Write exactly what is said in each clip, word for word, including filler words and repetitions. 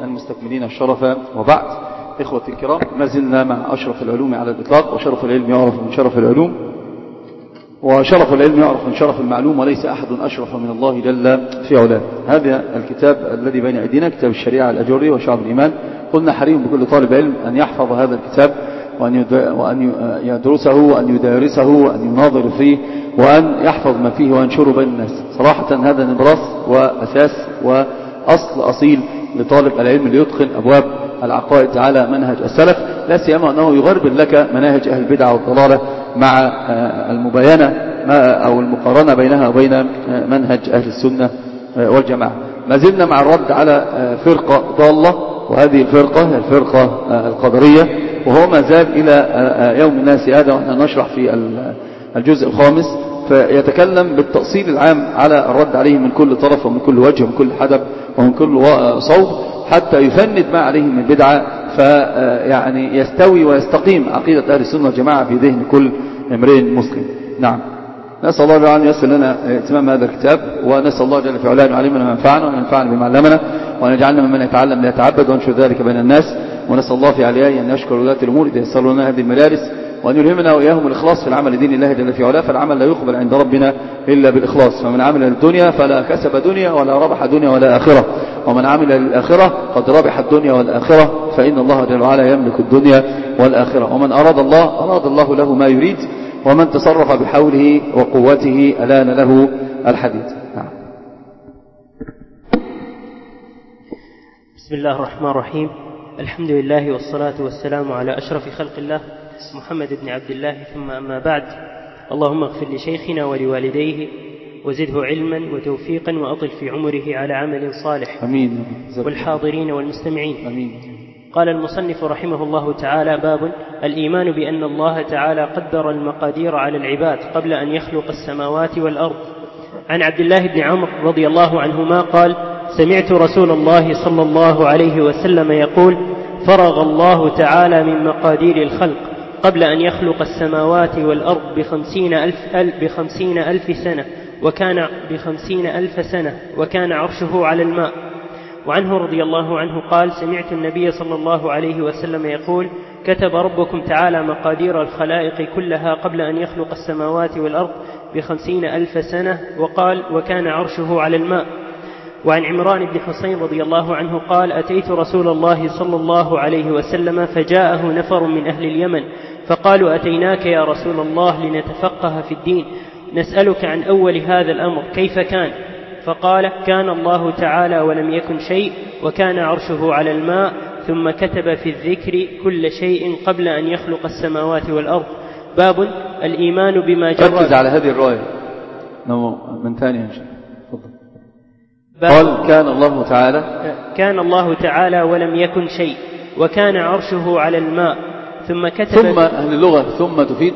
المستكملين الشرف، وبعد. إخوة الكرام، ما زلنا مع أشرف العلوم على الإطلاق، وشرف العلم يعرف من شرف العلوم، وشرف العلم يعرف من شرف المعلوم، وليس أحد أشرف من الله جل في علاه. هذا الكتاب الذي بين أيدينا كتاب الشريعة الأجري وشعب الإيمان. قلنا حري بكل طالب علم أن يحفظ هذا الكتاب وأن يدرسه وأن يدارسه وأن يناظر فيه وأن يحفظ ما فيه وينشره بين الناس. صراحة هذا نبراس وأساس وأصل أصيل لطالب العلم ليدخل أبواب العقائد على منهج السلف، لا سيما أنه يغرب لك مناهج أهل البدع والضلالة مع المباينة أو المقارنة بينها وبين منهج أهل السنة والجماعة. ما زلنا مع الرد على فرقة ضالة، وهذه الفرقة الفرقة القدرية، وهو ما زال إلى يوم الناس هذا ونحن نشرح في الجزء الخامس، فيتكلم بالتأصيل العام على الرد عليه من كل طرف ومن كل وجه ومن كل حدب ومن كل صوب، حتى يفند ما عليه من بدعة، فيعني يستوي ويستقيم عقيدة أهل السنة والجماعة في ذهن كل امرئ مسلم. نعم، نسأل الله أن ييسر لنا اتمام هذا الكتاب، ونسأل الله جل في علاه أن يعلمنا ما ينفعنا وأن ينفعنا بما علمنا، وأن يجعلنا ممن يتعلم ليتعبد وينشر ذلك بين الناس. ونسأل الله في عليائه أن يشكر ولاة الأمور إذا يسر لنا هذه المجالس، وأن يلهمنا وإياهم الإخلاص في العمل لدين الله جل في علاه، فالعمل لا يقبل عند ربنا إلا بالإخلاص. فمن عمل للدنيا فلا كسب دنيا ولا ربح دنيا ولا آخرة، ومن عمل للآخرة قد ربح الدنيا والآخرة، فإن الله جل وعلا يملك الدنيا والآخرة. ومن أراد الله أراد الله له ما يريد، ومن تصرف بحوله وقوته ألان له الحديد. نعم. بسم الله الرحمن الرحيم. الحمد لله والصلاة والسلام على أشرف خلق الله محمد بن عبد الله، ثم أما بعد. اللهم اغفر لشيخنا ولوالديه وزده علما وتوفيقا وأطل في عمره على عمل صالح. أمين. والحاضرين والمستمعين. أمين. قال المصنف رحمه الله تعالى: باب الإيمان بأن الله تعالى قدر المقادير على العباد قبل أن يخلق السماوات والأرض. عن عبد الله بن عمرو رضي الله عنهما قال: سمعت رسول الله صلى الله عليه وسلم يقول: فرغ الله تعالى من مقادير الخلق قبل أن يخلق السماوات والأرض بخمسين ألف, ألف, بخمسين ألف سنة وكان بخمسين ألف سنة وكان عرشه على الماء. وعنه رضي الله عنه قال: سمعت النبي صلى الله عليه وسلم يقول: كتب ربكم تعالى مقادير الخلائق كلها قبل أن يخلق السماوات والأرض بخمسين ألف سنة، وقال: وكان عرشه على الماء. وعن عمران بن حسين رضي الله عنه قال: أتيت رسول الله صلى الله عليه وسلم فجاءه نفر من أهل اليمن فقالوا: أتيناك يا رسول الله لنتفقه في الدين، نسألك عن أول هذا الأمر كيف كان؟ فقال: كان الله تعالى ولم يكن شيء، وكان عرشه على الماء، ثم كتب في الذكر كل شيء قبل أن يخلق السماوات والأرض. باب الإيمان بما جرى. ركز على هذه الرواية من ثاني إن شاء الله. قال: كان الله تعالى كان الله تعالى ولم يكن شيء، وكان عرشه على الماء، ثم كتب. ثم أهل اللغة ثم تفيد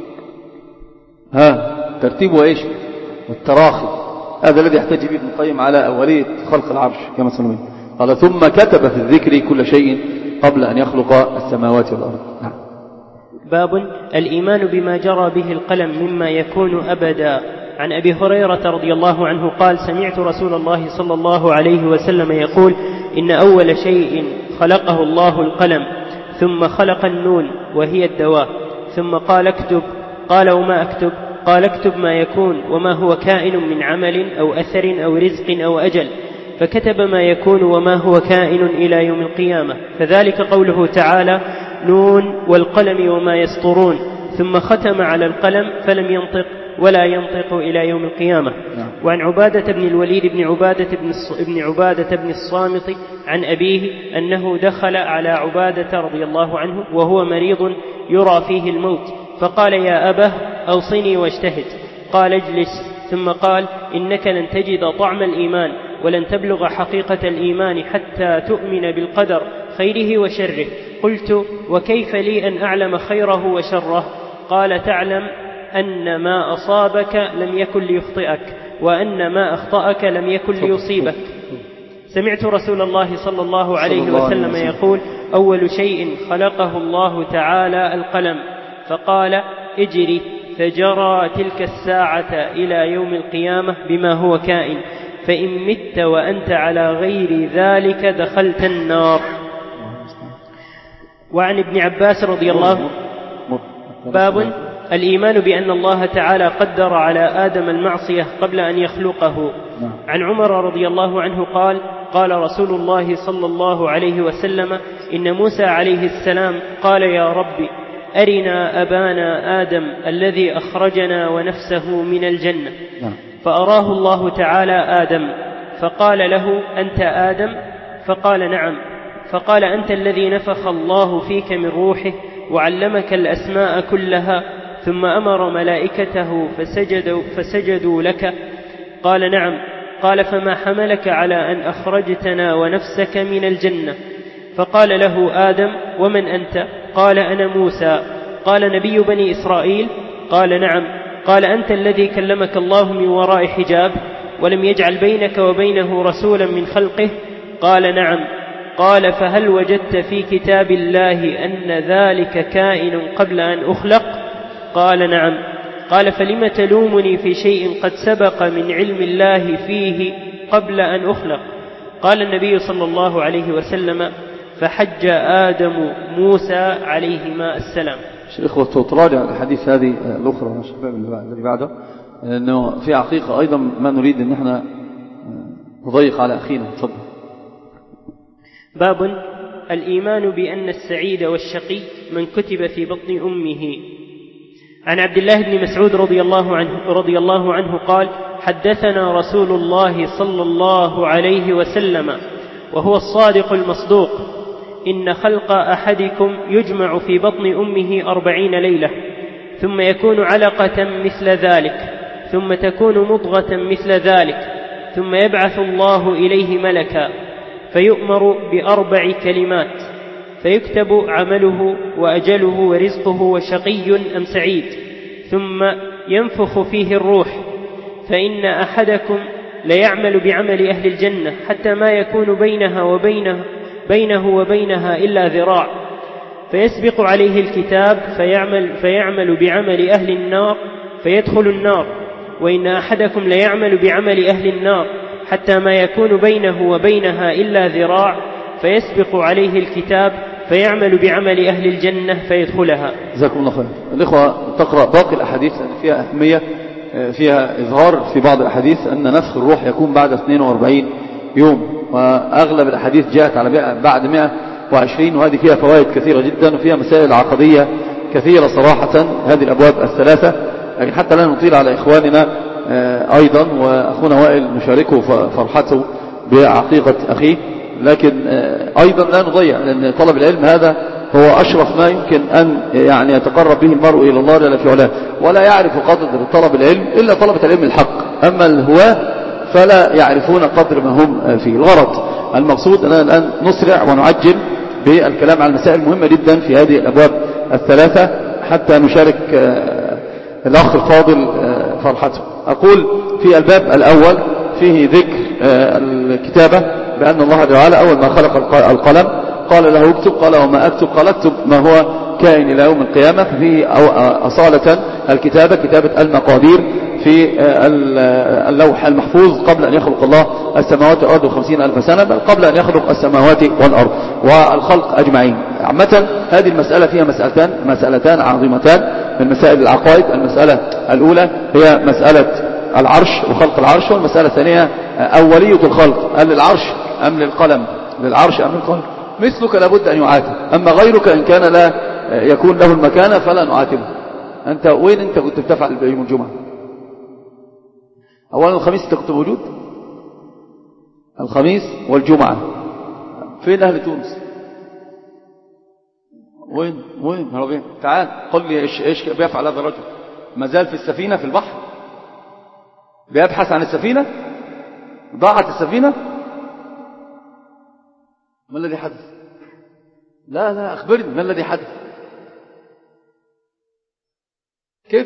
ها ترتيبه إيش؟ والتراخي. هذا الذي يحتاج به ابن القيم على أولية خلق العرش كما سنوين. قال: ثم كتب في الذكر كل شيء قبل أن يخلق السماوات والأرض. نعم. باب الإيمان بما جرى به القلم مما يكون أبدا. عن أبي هريرة رضي الله عنه قال: سمعت رسول الله صلى الله عليه وسلم يقول: إن أول شيء خلقه الله القلم، ثم خلق النون وهي الدواء، ثم قال: اكتب. قال: وما أكتب؟ قال: اكتب ما يكون وما هو كائن من عمل أو أثر أو رزق أو أجل. فكتب ما يكون وما هو كائن إلى يوم القيامة، فذلك قوله تعالى: نون والقلم وما يسطرون. ثم ختم على القلم فلم ينطق ولا ينطق إلى يوم القيامة. وعن عبادة بن الوليد بن عبادة بن عبادة بن الصامت عن أبيه أنه دخل على عبادة رضي الله عنه وهو مريض يرى فيه الموت، فقال: يا أبه أوصني واجتهد. قال: اجلس. ثم قال: إنك لن تجد طعم الإيمان ولن تبلغ حقيقة الإيمان حتى تؤمن بالقدر خيره وشره. قلت: وكيف لي أن أعلم خيره وشره؟ قال: تعلم أن ما أصابك لم يكن ليخطئك، وأن ما أخطأك لم يكن ليصيبك. سمعت رسول الله صلى الله عليه وسلم يقول: أول شيء خلقه الله تعالى القلم، فقال: اجري، فجرى تلك الساعة إلى يوم القيامة بما هو كائن. فإن مت وأنت على غير ذلك دخلت النار. وعن ابن عباس رضي الله باب الإيمان بأن الله تعالى قدر على آدم المعصية قبل أن يخلقه. عن عمر رضي الله عنه قال قال رسول الله صلى الله عليه وسلم إن موسى عليه السلام قال يا رب أرنا أبانا آدم الذي أخرجنا ونفسه من الجنة، فأراه الله تعالى آدم فقال له أنت آدم؟ فقال نعم. فقال أنت الذي نفخ الله فيك من روحه وعلمك الأسماء كلها، ثم أمر ملائكته فسجدوا, فسجدوا لك؟ قال نعم. قال فما حملك على أن أخرجتنا ونفسك من الجنة؟ فقال له آدم ومن أنت؟ قال أنا موسى. قال نبي بني إسرائيل؟ قال نعم. قال أنت الذي كلمك الله من وراء حجاب ولم يجعل بينك وبينه رسولا من خلقه؟ قال نعم. قال فهل وجدت في كتاب الله أن ذلك كائن قبل أن أخلق؟ قال نعم. قال فلم تلومني في شيء قد سبق من علم الله فيه قبل أن أخلق؟ قال النبي صلى الله عليه وسلم فحج آدم موسى عليهما السلام. إخوة تراجع الحديث هذه الأخرى الشباب الذي بعده، أنه في حقيقة أيضا ما نريد أن احنا نضيق على أخينا. تفضل. باب الإيمان بأن السعيد والشقي من كتب في بطن أمه. عن عبد الله بن مسعود رضي الله عنه, رضي الله عنه قال حدثنا رسول الله صلى الله عليه وسلم وهو الصادق المصدوق إن خلق أحدكم يجمع في بطن أمه أربعين ليلة ثم يكون علقة مثل ذلك ثم تكون مضغة مثل ذلك ثم يبعث الله إليه ملكا فيؤمر بأربع كلمات فيكتب عمله وأجله ورزقه وشقي أم سعيد، ثم ينفخ فيه الروح، فإن أحدكم ليعمل بعمل أهل الجنة حتى ما يكون بينها وبينه بينه وبينها إلا ذراع، فيسبق عليه الكتاب فيعمل, فيعمل بعمل أهل النار فيدخل النار، وإن أحدكم ليعمل بعمل أهل النار حتى ما يكون بينه وبينها إلا ذراع، فيسبق عليه الكتاب فيعمل بعمل أهل الجنة فيدخلها. جزاكم الله خير. الإخوة تقرأ باقي الأحاديث لأن فيها أهمية، فيها إظهار في بعض الأحاديث أن نفخ الروح يكون بعد اثنين وأربعين يوم، وأغلب الأحاديث جاءت على بعد مئة وعشرين، وهذه فيها فوائد كثيرة جدا وفيها مسائل عقدية كثيرة صراحة هذه الأبواب الثلاثة. لكن حتى لا نطيل على إخواننا أيضا، وأخونا وائل نشاركه فرحته بعقيقة أخيه، لكن أيضا لا نضيع، لأن طلب العلم هذا هو أشرف ما يمكن أن يعني يتقرب به المرء إلى الله جل في علاه، ولا يعرف قدر طلب العلم إلا طلبة العلم الحق، أما الهواة فلا يعرفون قدر ما هم فيه. الغرض المقصود أننا الآن نسرع ونعجل بالكلام عن المسائل المهمة جدا في هذه الأبواب الثلاثة حتى نشارك الأخ الفاضل فرحته. أقول في الباب الأول فيه ذكر الكتابة، بأن الله تعالى أول ما خلق القلم قال له اكتب، قال وما أكتب؟ قال اكتب ما هو كائن إلى يوم القيامة. ففيه أصالة الكتابة كتابة المقادير في اللوح المحفوظ قبل أن يخلق الله السماوات والأرض وخمسين ألف سنة، بل قبل أن يخلق السماوات والأرض والخلق أجمعين. عامة هذه المسألة فيها مسألتان مسألتان عظيمتان من مسائل العقائد. المسألة الأولى هي مسألة العرش وخلق العرش، والمسألة الثانية أولية الخلق، هل للعرش أم للقلم؟ للعرش أم للقلم؟ مثلك لابد أن يعاتب، أما غيرك إن كان لا يكون له المكانة فلا نعاتبه. أنت وين أنت كنت بتفعل بيوم الجمعة؟ أولا الخميس أنت كنت موجود؟ الخميس والجمعة فين أهل تونس؟ وين وين هربين؟ تعال قل لي إيش إيش بيفعل هذا الرجل؟ ما زال في السفينة في البحر بيبحث عن السفينة؟ ضاعت السفينة؟ ما الذي حدث؟ لا لا أخبرني ما الذي حدث؟ كيف؟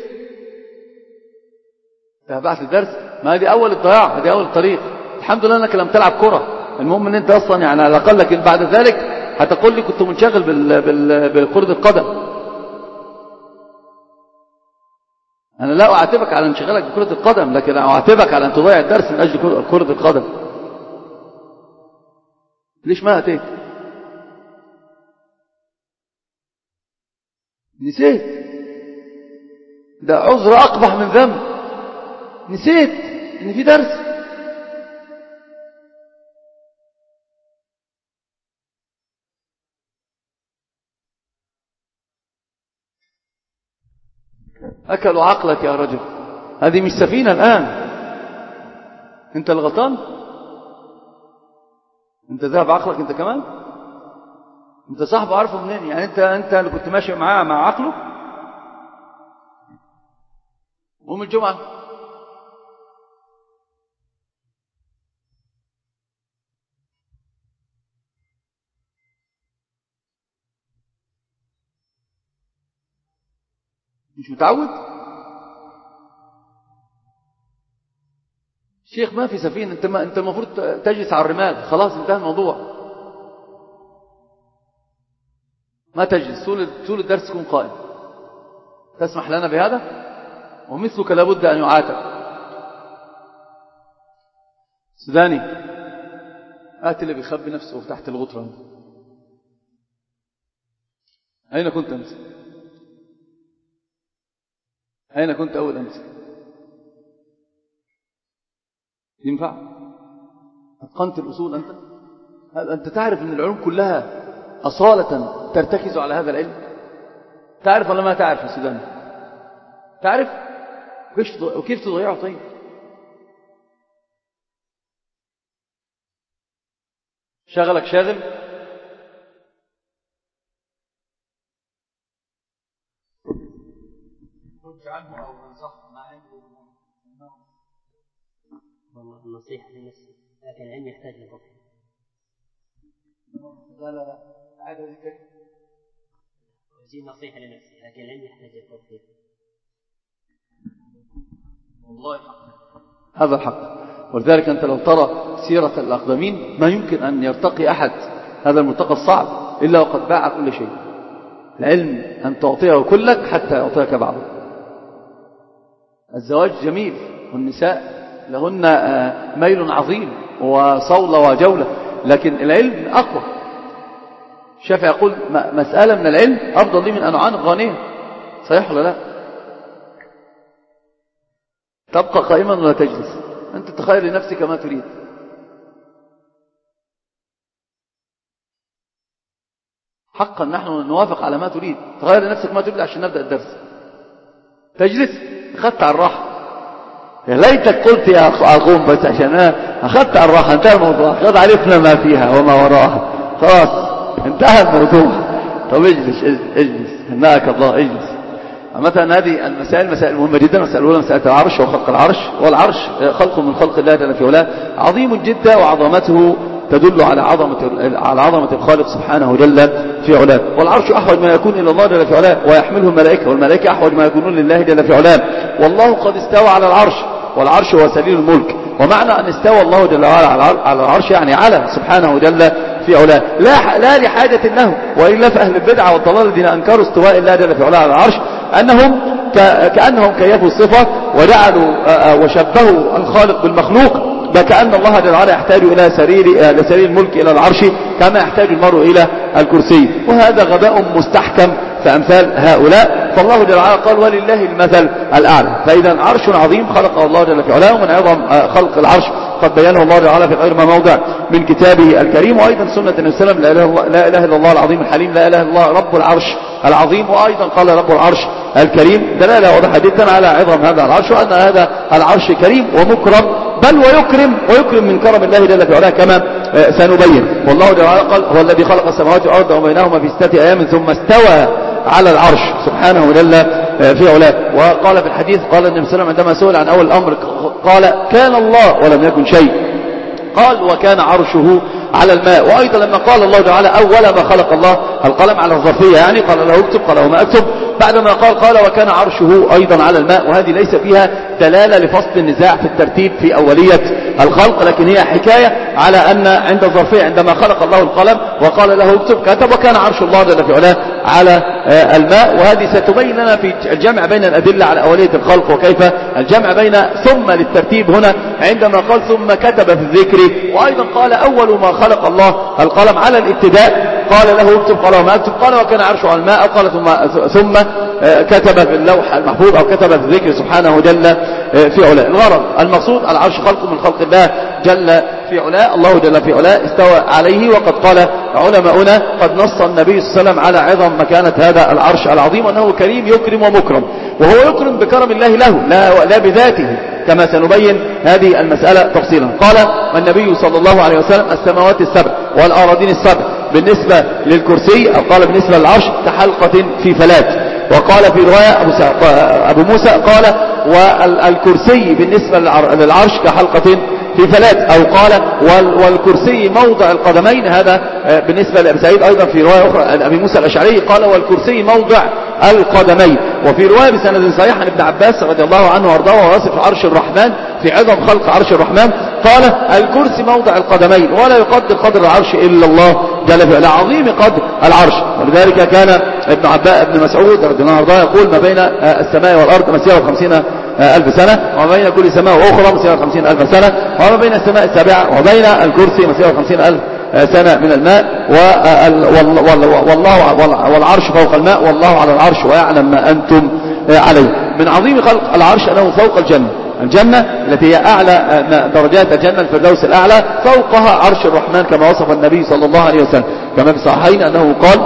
بعد الدرس؟ ما هذه أول الضياع، هذه أول الطريق. الحمد لله أنك لم تلعب كرة، المهم أن أنت أصلا يعني على الأقل، لكن بعد ذلك هتقول لي كنت منشغل بال... بال... بالكرة القدم. أنا لا أعاتبك على انشغالك بكرة القدم، لكن أعاتبك على أن تضيع الدرس من أجل كرة القدم. ليش ما أتيت؟ نسيت. ده عذر أقبح من ذنب. نسيت إن في درس. أكلوا عقلك يا رجل. هذه مش سفينة الآن. أنت الغلطان. أنت ذهب عقلك أنت كمان. أنت صاحبه عارفه منين؟ يعني أنت أنت اللي كنت ماشي معاه مع عقله. يوم الجمعة مش متعود. شيخ ما في سفينة. انت ما انت المفروض تجلس على الرمال. خلاص انتهى الموضوع. ما تجلس طول طول الدرس تكون قائم. تسمح لنا بهذا؟ ومثلك لابد ان يعاتب. سوداني آت اللي بيخبي نفسه تحت الغطرة. أين كنت أنت؟ أين كنت أول أمس؟ ينفع؟ أتقنت الأصول أنت؟ أنت تعرف أن العلوم كلها أصالة ترتكز على هذا العلم؟ تعرف ولا ما تعرف يا سوداني؟ تعرف؟ وكيف تضيعه طيب؟ شغلك شاغل؟ عنه أو ننصح معه. والله النصيحة لنفسي، لكن العلم يحتاج لتطهير. لا لا لا عاد هذه كلمة. وزي نصيحة لنفسي، لكن العلم يحتاج لتطهير. والله حق. هذا الحق. ولذلك أنت لو ترى سيرة الأقدمين ما يمكن أن يرتقي أحد هذا المرتقى الصعب إلا وقد باع كل شيء. العلم أن تعطيه كلك حتى يعطيك بعضه. الزواج جميل والنساء لهن ميل عظيم وصولة وجولة، لكن العلم أقوى. الشافعي يقول مسألة من العلم أفضل لي من أن أعانق غانية. صحيح ولا لا؟ تبقى قائما ولا تجلس؟ أنت تخيل لنفسك ما تريد. حقا نحن نوافق على ما تريد. تخيل لنفسك ما تريد عشان نبدأ الدرس. تجلس أخذت على الراحة. يا ليتك قلت يا أخوهم بس عشان أنا أخذت على الراحة. انتهى الموضوع. قد عرفنا ما فيها وما وراءها. خلاص انتهى الموضوع. طب اجلس اجلس هناك الله اجلس. مثلا هذه المسائل مسائل مهمة جدا. مسألة الأولى مسألة العرش وخلق العرش. والعرش خلق من خلق الله جل في علاه عظيم جدا، وعظمته تدل على عظمة على عظمة الخالق سبحانه جل في علاه. والعرش أحوج ما يكون إلى الله جل في علاه ويحمله الملائكة، والملائكة أحوج ما يكونون لله جل في علاه. والله قد استوى على العرش، والعرش هو سليل الملك. ومعنى أن استوى الله جل وعلا على العرش يعني على سبحانه جل في علاه، لا لا لحاجة له. وإلا فأهل البدعة والضلال الذين أنكروا استواء الله جل في علاه على العرش أنهم كأنهم كيفوا الصفة وجعلوا وشبهوا الخالق بالمخلوق، كأن الله جل وعلا يحتاج إلى سرير لسرير الملك إلى العرش كما يحتاج المرء إلى الكرسي. وهذا غباء مستحكم في أمثال هؤلاء. فالله جل وعلا قال ولله المثل الأعلى. فإذا عرش عظيم خلقه الله جل في علاه، ومن عظم خلق العرش قد بينه الله جل وعلا في غير ما موضع من كتابه الكريم. وأيضا سنة النبي صلى الله عليه وسلم لا إله, الله لا إله إلا الله العظيم الحليم، لا إله إلا الله رب العرش العظيم. وأيضا قال رب العرش الكريم، دلالة واضحة جدا على عظم هذا العرش، وأن هذا العرش كريم ومكرم، بل ويكرم ويكرم من كرم الله جل في علاه كما سنبين. والله جل وعلا قال هو الذي خلق السماوات والأرض وبينهما في ستة أيام ثم استوى على العرش سبحانه جل في علاه. وقال في الحديث قال النبي صلى الله عليه وسلم عندما سئل عن أول الأمر قال كان الله ولم يكن شيء، قال وكان عرشه على الماء. وأيضا لما قال الله تعالى أول ما خلق الله القلم على الظرفية يعني قال له اكتب، قال له ما اكتب، بعدما قال قال وكان عرشه أيضا على الماء، وهذه ليس فيها دلالة لفصل النزاع في الترتيب في أولية الخلق، لكن هي حكاية على أن عند الظرفية عندما خلق الله القلم وقال له اكتب كتب، وكان عرش الله جل في علاه على الماء. وهذه ستبين لنا في الجمع بين الأدلة على أولية الخلق وكيف الجمع بين ثم للترتيب هنا عندما قال ثم كتب في الذكر، وأيضا قال أول ما خلق الله القلم على الابتداء قال له اكتب، قال وما اكتب، قال وكان عرشه على الماء، قال ثم ثم كتب في اللوح المحفوظ أو كتب في الذكر سبحانه جل في علاه. الغرض المقصود العرش خلق من خلق الله جل في علاه، الله جل في علاه استوى عليه. وقد قال علماؤنا قد نص النبي صلى الله عليه وسلم على عظم مكانة هذا العرش العظيم، وأنه كريم يكرم ومكرم، وهو يكرم بكرم الله له لا, لا بذاته، كما سنبين هذه المسألة تفصيلا. قال النبي صلى الله عليه وسلم السماوات السبع والأراضين السبع بالنسبة للكرسي، أو قال بالنسبة للعرش كحلقة في فلات. وقال في رواية أبو موسى قال والكرسي بالنسبة للعرش كحلقة في فلات، أو قال والكرسي موضع القدمين، هذا بالنسبة لأبي سعيد. أيضا في رواية أخرى أبي موسى الأشعري قال والكرسي موضع القدمين. وفي رواية بسند صحيح عن ابن عباس رضي الله عنه وارضاه وواصف عرش الرحمن في عظم خلق عرش الرحمن قال الكرسي موضع القدمين ولا يقدر قدر العرش إلا الله جل وعلا، عظيم قدر العرش. ولذلك كان ابن عباس ابن مسعود رضي الله عنه يقول ما بين السماء والأرض مسيرة خمسين ألف سنة، وما بين كل سماء أخرى مسيرة خمسين ألف سنة، وما بين السماء السابعة وبين الكرسي مسيرة خمسين ألف سنة من الماء، والله والعرش فوق الماء والله على العرش ويعلم ما أنتم عليه. من عظيم خلق العرش أنه فوق الجنة، الجنة التي هي أعلى درجات الجنة الفردوس الأعلى، فوقها عرش الرحمن كما وصف النبي صلى الله عليه وسلم، كما في الصحيحين أنه قال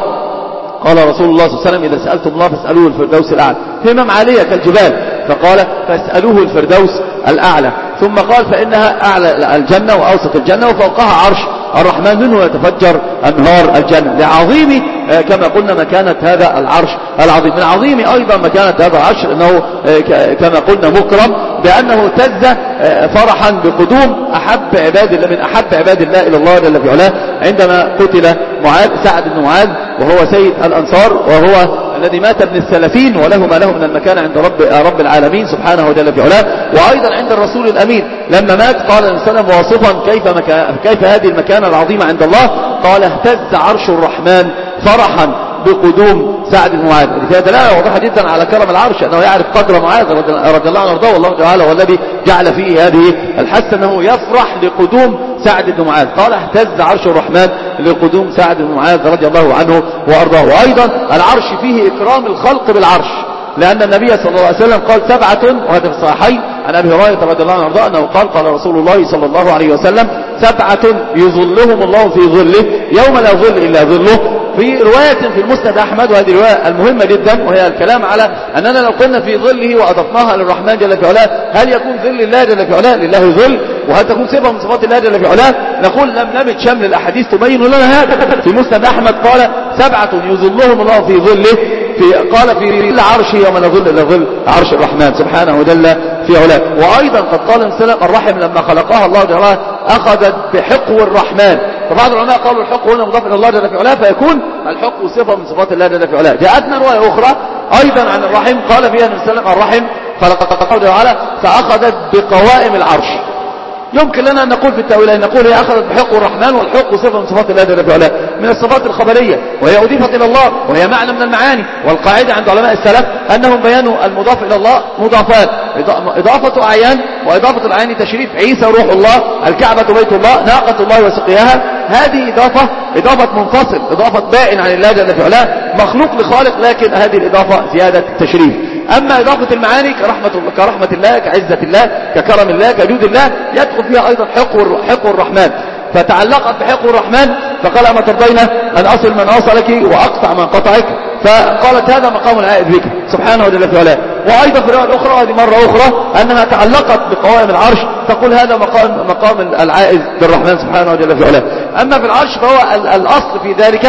قال رسول الله صلى الله عليه وسلم إذا سألتم الله فاسألوه الفردوس الأعلى، همم عالية كالجبال، فقال فاسألوه الفردوس الأعلى، ثم قال فإنها أعلى الجنة وأوسط الجنة وفوقها عرش الرحمن منه يتفجر أنهار الجنة، لعظيم كما قلنا مكانة هذا العرش العظيم. من عظيم أيضا مكانة هذا العرش أنه كما قلنا مكرم بأنه اهتز فرحا بقدوم أحب عباد الله من أحب عباد الله إلى الله جل في علاه عندما قتل معاذ سعد بن معاذ وهو سيد الأنصار، وهو الذي مات ابن السلفين وله ما له من المكان عند رب رب العالمين سبحانه جل في علاه. وأيضا عند الرسول الأمين لما مات قال النبي صلى الله عليه وسلم واصفا كيف مكان كيف هذه المكانة العظيمة عند الله، قال اهتز عرش الرحمن فرحا بقدوم سعد بن معاذ. فيها دلالة واضحة جدا على كرم العرش أنه يعرف قدر معاذ رضي الله عنه وارضاه، والله تعالى هو الذي جعل فيه هذه الحث أنه يفرح لقدوم سعد بن معاذ، قال اهتز عرش الرحمن لقدوم سعد بن معاذ رضي الله عنه وارضاه. وأيضا العرش فيه إكرام الخلق بالعرش، لأن النبي صلى الله عليه وسلم قال سبعة، وهذا في الصحيحين عن أبي هريرة رضي الله عنه وارضاه أنه قال قال رسول الله صلى الله عليه وسلم سبعة يظلهم الله في ظله يوم لا ظل إلا ظله. في رواية في المسند أحمد، وهذه الرواية المهمة جدا، وهي الكلام على أننا لو قلنا في ظله وأضفناها للرحمن جل في علاه هل يكون ظل الله جل في علاه لله ظل، وهل تكون صفة من صفات الله جل في علاه؟ نقول لم نمت شمل الأحاديث تبين لنا هذا. في مسند أحمد قال سبعة يظلهم الله في ظله، في قال في العرش يوم لا ظل إلا ظل عرش الرحمن سبحانه جل في علاه. وأيضا قد قال النبي الرحم لما خلقها الله جل أخذت بحقو الرحمن، فبعض العلماء قالوا الحقو هنا مضاف إلى الله جل في علاه فيكون الحقو صفة من صفات الله جل في علاه. جاءتنا رواية أخرى أيضا عن الرحم قال فيها النبي الرحم خلقها الله تعالى فأخذت بقوائم العرش. يمكن لنا أن نقول في التأويلين، نقول هي أخذت بحق الرحمن، والحق صفة من صفات الله جل في علاه من الصفات الخبرية، وهي أضيفت إلى الله وهي معنى من المعاني. والقاعدة عند علماء السلف أنهم بيانوا المضاف إلى الله مضافات، إضافة أعيان وإضافة الأعيان تشريف، عيسى روح الله، الكعبة بيت الله، ناقة الله وسقياها، هذه إضافة إضافة منفصل، إضافة بائن عن الله جل في علاه، مخلوق لخالق، لكن هذه الإضافة زيادة تشريف. أما إضافة المعاني كرحمة, كرحمة الله كعزة الله ككرم الله كجود الله يدخل فيها أيضا حق الرحمن، فتعلقت بحق الرحمن فقال أما ترضين أن أصل من أصلك وأقطع من قطعك، فقالت هذا مقام العائد بك سبحانه وتعالى في علاه. وأيضا في الرواية الأخرى هذه مرة أخرى أنها تعلقت بقوائم العرش، تقول هذا مقام, مقام العائد بالرحمن سبحانه وتعالى في علاه. أما في العرش فهو الأصل في ذلك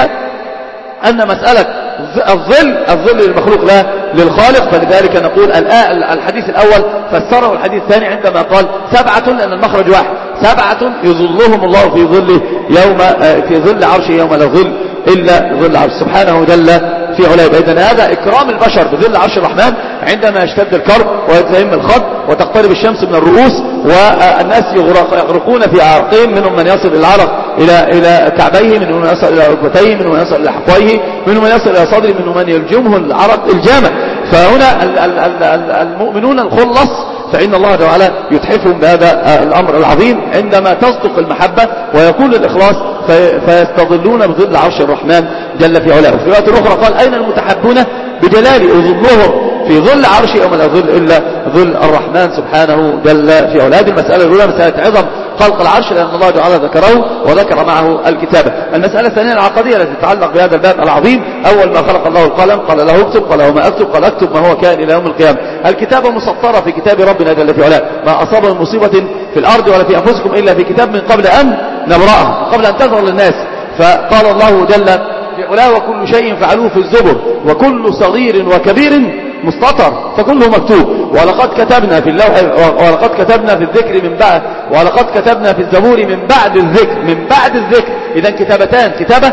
أن مسألة الظل الظل للمخلوق لا للخالق، فلذلك نقول الحديث الأول فسره الحديث الثاني عندما قال سبعة، لأن المخرج واحد، سبعة يظلهم الله في ظله يوم في ظل عرشه يوم لا ظل إلا ظل عرش سبحانه جل في علاه. إذن هذا إكرام البشر بظل عرش الرحمن عندما يشتد الكرب ويتهم الخط وتقترب الشمس من الرؤوس والناس يغرقون في أعراقهم، منهم من يصل العرق إلى إلى كعبيه، منهم من يصل إلى ركبتيه، منهم من يصل إلى حقويه، منهم من يصل إلى صدره، منهم من يلجمه العرق الجامع. فهنا المؤمنون الخلص فإن الله تعالى يتحفهم بهذا الأمر العظيم عندما تصدق المحبة ويكون الإخلاص فيستظلون بظل عرش الرحمن جل في علاه. وفي الوقت الأخرى قال أين المتحبون بجلالي أظلهم في ظل عرشي يوم لا ظل إلا ظل الرحمن سبحانه جل في علاه. هذه المسألة الأولى مسألة عظم خلق العرش لأن الله تعالى ذكره وذكر معه الكتابة. المسألة الثانية العقدية التي تتعلق بهذا الباب العظيم، أول ما خلق الله القلم قال له اكتب، قال له ما اكتب، قال اكتب ما هو كائن إلى يوم القيامة. الكتابة مسطرة في كتاب ربنا جل في علاه، ما أصاب من مصيبة في الأرض ولا في أنفسكم إلا في كتاب من قبل أن نبرأها، قبل أن تظهر للناس. فقال الله جل في علاه وكل شيء فعلوه في الزبر وكل صغير وكبير مستطر فكله مكتوب. ولقد كتبنا في اللوح ولقد كتبنا في الذكر من بعد ولقد كتبنا في الزبور من بعد الذكر من بعد الذكر. إذا كتابتان، كتابة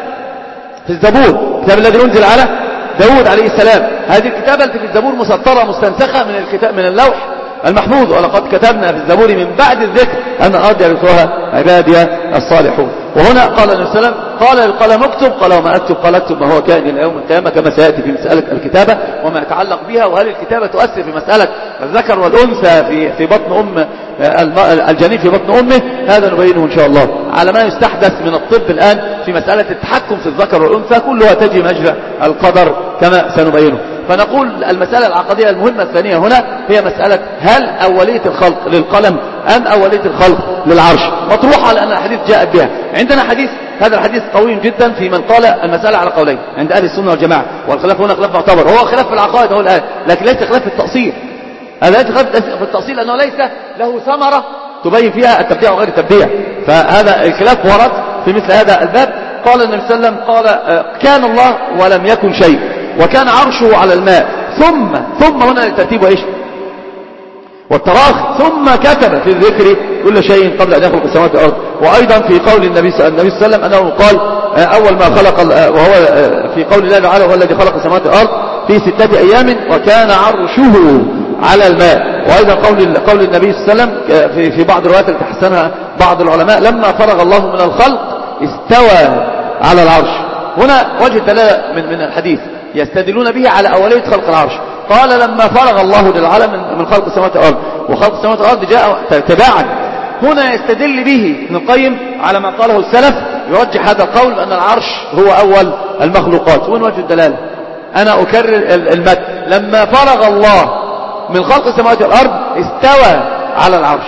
في الزبور الكتاب الذي أنزل على داود عليه السلام، هذه الكتابة التي في الزبور مسطرة مستنسخة من الكتاب من اللوح المحفوظ. ولقد كتبنا في الزبور من بعد الذكر أن الأرض يرثها عبادي الصالحون. وهنا قال النبي صلى الله عليه وسلم قال القلم اكتب، قال وما اكتب، قال اكتب ما هو كائن الى يوم القيامه، كما سياتي في مساله الكتابه وما يتعلق بها، وهل الكتابه تؤثر في مساله الذكر والانثى في في بطن ام الجنين في بطن امه. هذا نبينه ان شاء الله على ما يستحدث من الطب الان في مساله التحكم في الذكر والانثى، كلها تجري مجرى القدر كما سنبينه. فنقول المسألة العقدية المهمة الثانية هنا هي مسألة هل أولية الخلق للقلم أم أولية الخلق للعرش؟ مطروحة لأن الحديث جاء بها. عندنا حديث، هذا الحديث قوي جدا في من قال المسألة على قولين عند أهل السنة والجماعة، والخلاف هنا خلاف معتبر، هو خلاف في العقائد هو الآن، لكن ليس خلاف في التأصيل. هذا ليس خلاف في التأصيل لأنه ليس له ثمرة تبين فيها التبديع وغير التبديع، فهذا الخلاف ورد في مثل هذا الباب. قال النبي صلى الله عليه وسلم قال كان الله ولم يكن شيء وكان عرشه على الماء ثم ثم هنا للترتيب وإيش والتراخ ثم كتب في الذكر كل شيء قبل أن يخلق السماوات والأرض. وأيضا في قول النبي صلى الله عليه وسلم أنه قال أول ما خلق، وهو في قول الله تعالى هو الذي خلق السماوات والأرض في ستة أيام وكان عرشه على الماء. وأيضا قول قول النبي صلى الله عليه وسلم في في بعض الروايات التي حسنها بعض العلماء لما فرغ الله من الخلق استوى على العرش. هنا وجه الدلالة من من الحديث يستدلون به على أولية خلق العرش. قال لما فرغ الله للعالم من خلق السماوات والأرض، وخلق السماوات والأرض جاء تباعا. هنا يستدل به ابن القيم على ما قاله السلف، يرجح هذا القول بأن العرش هو أول المخلوقات. وين وجه الدلالة؟ أنا أكرر المتن لما فرغ الله من خلق السماوات والأرض استوى على العرش،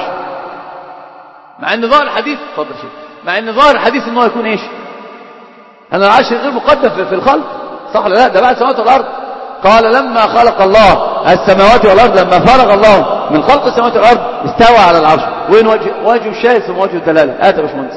مع أن ظاهر الحديث اتفضل شيء مع أن ظاهر الحديث أنه يكون إيش؟ أن العرش غير مقدم في الخلق، صح ولا لا؟ ده بعد السماوات والأرض. قال لما خلق الله السماوات والأرض لما فرغ الله من خلق السماوات والأرض استوى على العرش. وين وجه وجه الشاهد ثم وجه الدلالة؟ هات يا باشمهندس.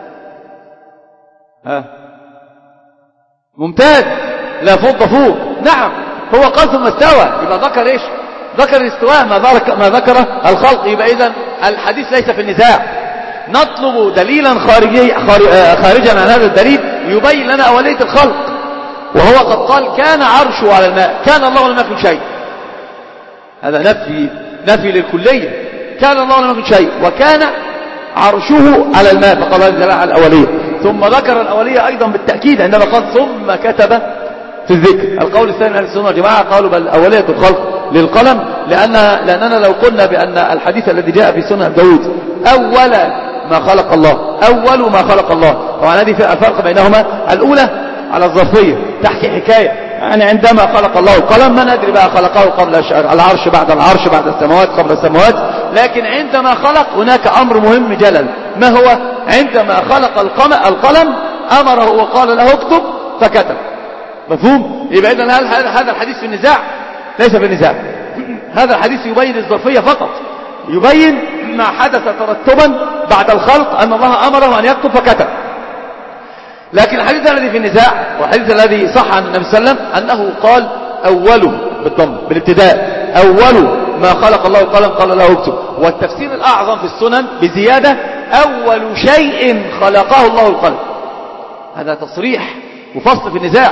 ها ممتاز، لا فوق فوق. نعم هو قال ثم استوى، يبقى ذكر ايش؟ ذكر الاستواء ما ذكر ما ذكر الخلق. يبقى اذا الحديث ليس في النزاع، نطلب دليلا خارجي خارجا عن هذا الدليل يبين لنا أولية الخلق. وهو قد قال كان عرشه على الماء، كان الله لم يكن شيء، هذا نفي نفي للكلية. كان الله لم يكن شيء وكان عرشه على الماء، فقال هذا دلالة على الأولية. ثم ذكر الأولية أيضا بالتأكيد عندما قال ثم كتب في الذكر. القول الثاني من أهل السنة والجماعة قالوا بل أولية الخلق للقلم، لأننا لأننا لو قلنا بأن الحديث الذي جاء في سنة داود أول ما خلق الله، أول ما خلق الله، طبعا هذه الفرق بينهما. الأولى على الظرفية تحكي حكاية، يعني عندما خلق الله القلم ما ندري بقى خلقه قبل العرش بعد العرش بعد السماوات قبل السماوات، لكن عندما خلق هناك أمر مهم جلل. ما هو؟ عندما خلق القلم أمره وقال له اكتب فكتب. مفهوم؟ يبقى إذن هذا الحديث في النزاع؟ ليس في النزاع. هذا الحديث يبين الظرفية فقط، يبين ما حدث ترتبا بعد الخلق أن الله أمره أن يكتب فكتب. لكن الحديث الذي في النزاع والحديث الذي صح عن النبي صلى الله عليه وسلم أنه قال أوله بالضم بالابتداء أول ما خلق الله القلم قال له اكتب. والتفسير الأعظم في السنن بزيادة أول شيء خلقه الله القلم. هذا تصريح وفصل في النزاع.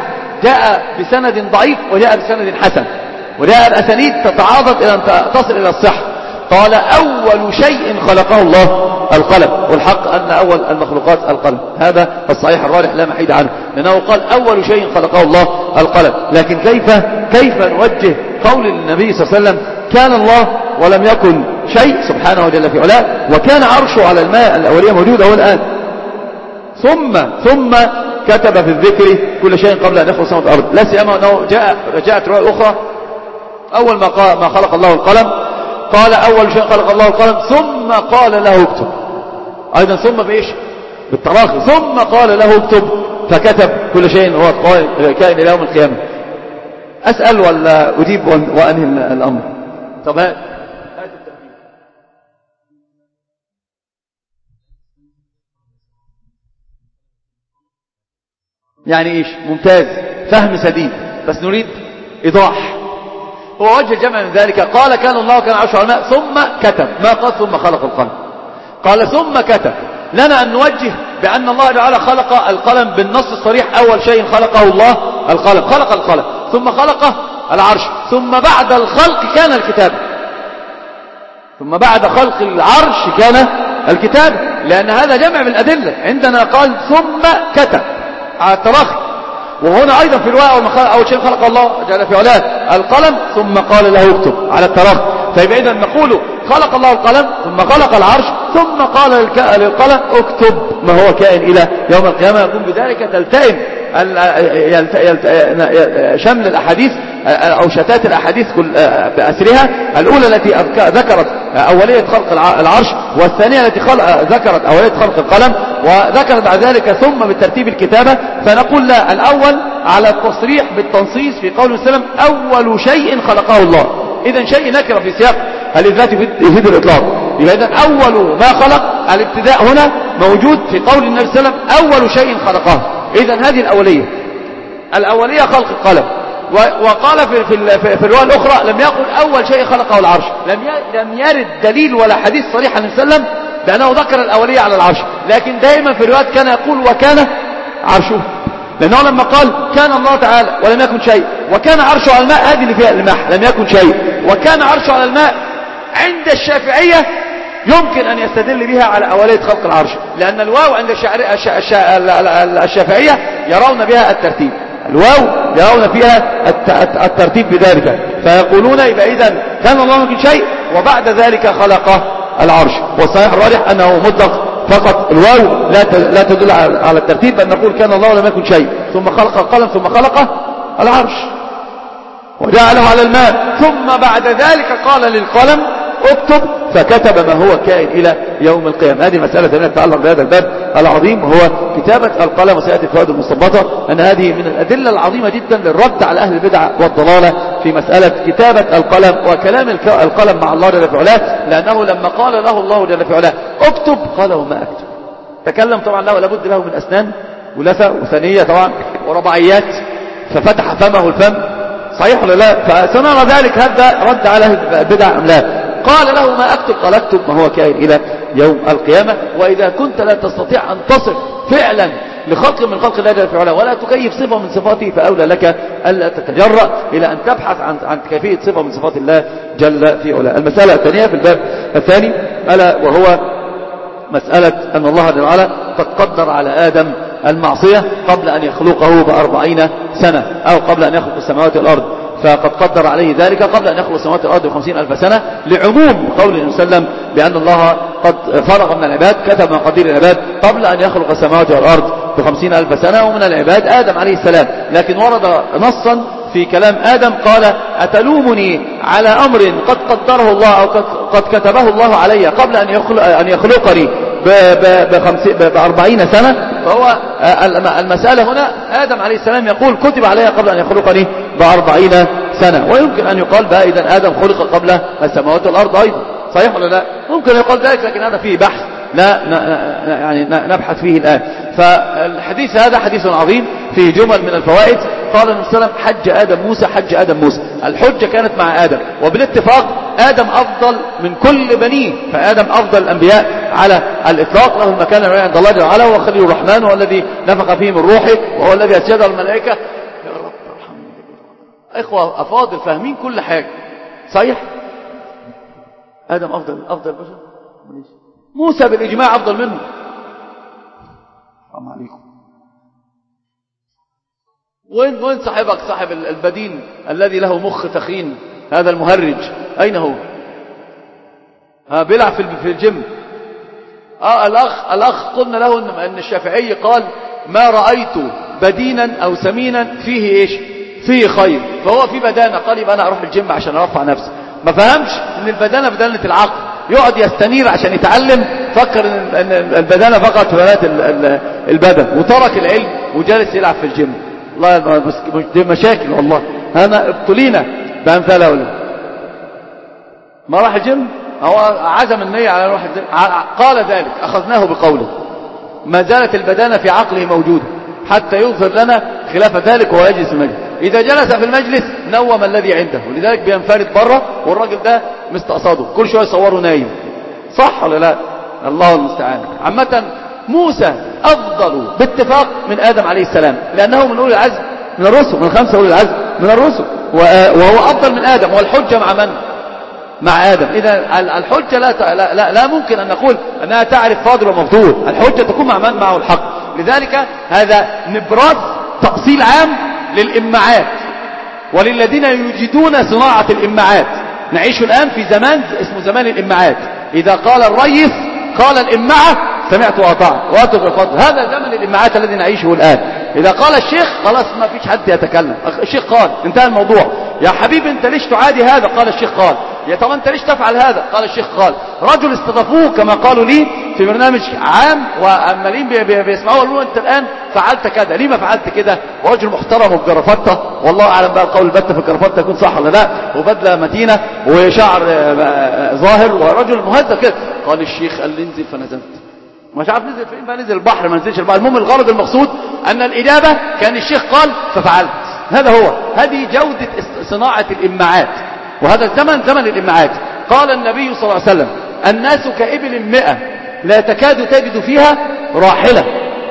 جاء بسند ضعيف وجاء بسند حسن، وجاء الأسانيد تتعاضد إلى أن تصل إلى الصحة. قال أول شيء خلقه الله القلم، والحق أن أول المخلوقات القلم، هذا الصحيح الراجح لا محيد عنه، لأنه قال أول شيء خلقه الله القلم. لكن كيف كيف نوجه قول النبي صلى الله عليه وسلم كان الله ولم يكن شيء سبحانه وجل في علاه، وكان عرشه على الماء، الأولية موجودة هو الآن، ثم ثم كتب في الذكر كل شيء قبل أن يخلق السماوات والأرض، لا سيما أنه جاء جاءت رواية أخرى أول ما ما خلق الله القلم قال أول شيء خلق الله القلم ثم قال له اكتب، أيضا ثم بإيش؟ بالتراخي، ثم قال له اكتب فكتب كل شيء هو كائن إلى يوم القيامة. أسأل ولا أجيب وأنهي الأمر؟ طب هات يعني إيش؟ ممتاز، فهم سديد، بس نريد إيضاح. هو وجه الجمع من ذلك قال كان الله كان عرشه على الماء ثم كتب، ما قال ثم خلق القلم، قال ثم كتب. لنا أن نوجه بأن الله تعالى خلق القلم بالنص الصريح، أول شيء خلقه الله القلم، خلق القلم ثم خلق العرش، ثم بعد الخلق كان الكتاب، ثم بعد خلق العرش كان الكتاب، لأن هذا جمع من الأدلة. عندنا قال ثم كتب على التراخي، وهنا أيضا في الرواية أول شيء خلق الله جل في علاه القلم ثم قال له اكتب على التراخي. فيبقى إذا نقول خلق الله القلم ثم خلق العرش ثم قال للقلم اكتب ما هو كائن إلى يوم القيامة. يكون بذلك تلتئم شمل الأحاديث أو شتات الأحاديث بأسرها، الأولى التي ذكرت أولية خلق العرش، والثانية التي ذكرت أولية خلق القلم، وذكرت بعد ذلك ثم بالترتيب الكتابة. فنقول لا، الأول على التصريح بالتنصيص في قول وسلم أول شيء خلقه الله، إذن شيء نكر في سياق الإثبات يفيد الإطلاق، يبقى إذن أول ما خلق الابتداء هنا موجود في قول النبي صلى الله عليه وسلم أول شيء خلقه، إذن هذه الأولية الأولية خلق القلم. وقال في في في الرواية الأخرى لم يقل أول شيء خلقه العرش، لم لم يرد دليل ولا حديث صريح عن النبي صلى الله عليه وسلم بأنه ذكر الأولية على العرش، لكن دائما في الروايات كان يقول وكان عرشه، لأنه لما قال كان الله تعالى ولم يكن شيء وكان عرشه على الماء، هذه اللي فيها المح، لم يكن شيء وكان عرشه على الماء، عند الشافعية يمكن أن يستدل بها على أولية خلق العرش، لأن الواو عند الشافعية يرون بها الترتيب، الواو يرون فيها الترتيب بذلك، فيقولون يبقى إذن كان الله ما يكن شيء وبعد ذلك خلق العرش. والصحيح الراجح أنه مطلق فقط، الواو لا لا تدل على الترتيب، بل نقول كان الله لم يكن شيء ثم خلق القلم ثم خلق العرش وجعله على الماء، ثم بعد ذلك قال للقلم اكتب فكتب ما هو كائن إلى يوم القيامة. هذه مسألة ثانية تتعلق بهذا الباب العظيم وهو كتابة القلم، وسيأتي الفوائد المستنبطة أن هذه من الأدلة العظيمة جدا للرد على أهل البدع والضلالة في مسألة كتابة القلم وكلام القلم مع الله جل في علاه، لأنه لما قال له الله جل في علاه اكتب قال وما أكتب، تكلم طبعا له لابد له من أسنان ولثة وثنية طبعا ورباعيات، ففتح فمه الفم، صحيح ولا لا؟ فسنرى ذلك هذا رد على البدع أم لا. قال له ما أكتب قال اكتب ما هو كائن إلى يوم القيامة. وإذا كنت لا تستطيع أن تصف فعلا لخلق من خلق الله جل في علاه ولا تكيف صفة من صفاته، فأولى لك ألا تتجرأ إلى أن تبحث عن عن كيفية صفة من صفات الله جل في علاه. المسألة الثانية في الباب الثاني ألا وهو مسألة أن الله جل وعلا قد قدر على آدم المعصية قبل أن يخلقه بأربعين سنة، أو قبل أن يخلق السماوات والأرض، فقد قدر عليه ذلك قبل أن يخلق السماوات والأرض بخمسين ألف سنة، لعموم قول النبي صلى الله عليه وسلم بأن الله قد فرغ من العباد، كتب مقادير العباد قبل أن يخلق السماوات والأرض بخمسين ألف سنة، ومن العباد آدم عليه السلام. لكن ورد نصا في كلام آدم قال أتلومني على أمر قد قدره الله أو قد كتبه الله علي قبل أن يخلق أن يخلقني بأربعين سنة. فهو المسألة هنا آدم عليه السلام يقول كتب علي قبل أن يخلقني بأربعين سنة، ويمكن أن يقال بقى إذن آدم خلق قبل السماوات والأرض أيضا، صحيح ولا لا؟ ممكن يقال ذلك، لكن هذا فيه بحث لا يعني نبحث فيه الآن. فالحديث هذا حديث عظيم فيه جمل من الفوائد. قال النبي صلى الله عليه وسلم حج آدم موسى، حج آدم موسى، الحجة كانت مع آدم، وبالاتفاق آدم أفضل من كل بنيه، فآدم أفضل الأنبياء على الإطلاق، له المكان عند الله جل وعلا، وهو خليل الرحمن، وهو الذي نفخ فيه من روحه، وهو الذي أسجد الملائكة إخوة أفاضل فاهمين كل حاجة صحيح. آدم أفضل أفضل بشر، موسى بالإجماع أفضل منه. السلام عليكم. وين وين صاحبك صاحب البدين الذي له مخ ثخين هذا المهرج؟ أين هو؟ ها بيلعب في الجيم. آه الأخ الأخ قلنا له أن الشافعي قال ما رأيت بدينا أو سمينا فيه إيش؟ فيه خير، فهو في بدانة. قال يبقى أنا أروح الجيم عشان أرفع نفسي. ما فهمش أن البدانة بدانة العقل، يقعد يستنير عشان يتعلم، فكر أن البدانة فقط بدانة البدن، وترك العلم وجالس يلعب في الجيم. الله دي مشاكل والله. أنا ابتلينا بأمثال هؤلاء. ما راح الجيم، هو عزم النية على روح الجيم، قال ذلك أخذناه بقوله. ما زالت البدانة في عقله موجودة حتى يظهر لنا خلاف ذلك وهو يجلس في المجلس. إذا جلس في المجلس نوم الذي عنده، ولذلك بينفرد بره، والراجل ده مستقصده كل شوية يصوره نايم. صح ولا لا؟ الله المستعان. عامة موسى أفضل باتفاق من آدم عليه السلام، لأنه من أولي العزم من الرسل، من خمسة أولي العزم من الرسل، وهو أفضل من آدم. والحجة مع من؟ مع آدم. إذا الحجة لا, لا, لا, لا ممكن أن نقول أنها تعرف فاضل ومفضول. الحجة تكون مع من؟ معه الحق. لذلك هذا نبراس تأصيل عام للإمعات وللذين يجدون صناعة الإمعات. نعيش الآن في زمان اسمه زمان الإمعات. إذا قال الرئيس قال الإمعة سمعت وأطعت وأترك الفضل. هذا زمن الإمعات الذي نعيشه الآن. إذا قال الشيخ خلاص ما فيش حد يتكلم. الشيخ قال انتهى الموضوع. يا حبيبي انت ليش تعادي هذا؟ قال الشيخ قال. يا طب انت ليش تفعل هذا؟ قال الشيخ قال. رجل استضافوه كما قالوا لي في برنامج عام وعمالين بيسمعوا يقولوا انت الآن فعلت كذا، ليه ما فعلت كده؟ ورجل محترم وبجرافته، والله اعلم بقى القول البتة في الجرافته يكون صح ولا لا، وبدله متينه وشعر ظاهر ورجل مهذب كده. قال الشيخ قال لي انزل، فنزلت. مش عارف نزل فين بقى، نزل البحر ما نزلش البحر. المهم الغرض المقصود ان الاجابه كان الشيخ قال ففعلت. هذا هو، هذه جوده صناعه الامعات، وهذا الزمن زمن الامعات. قال النبي صلى الله عليه وسلم الناس كإبل مئة لا تكاد تجد فيها راحله.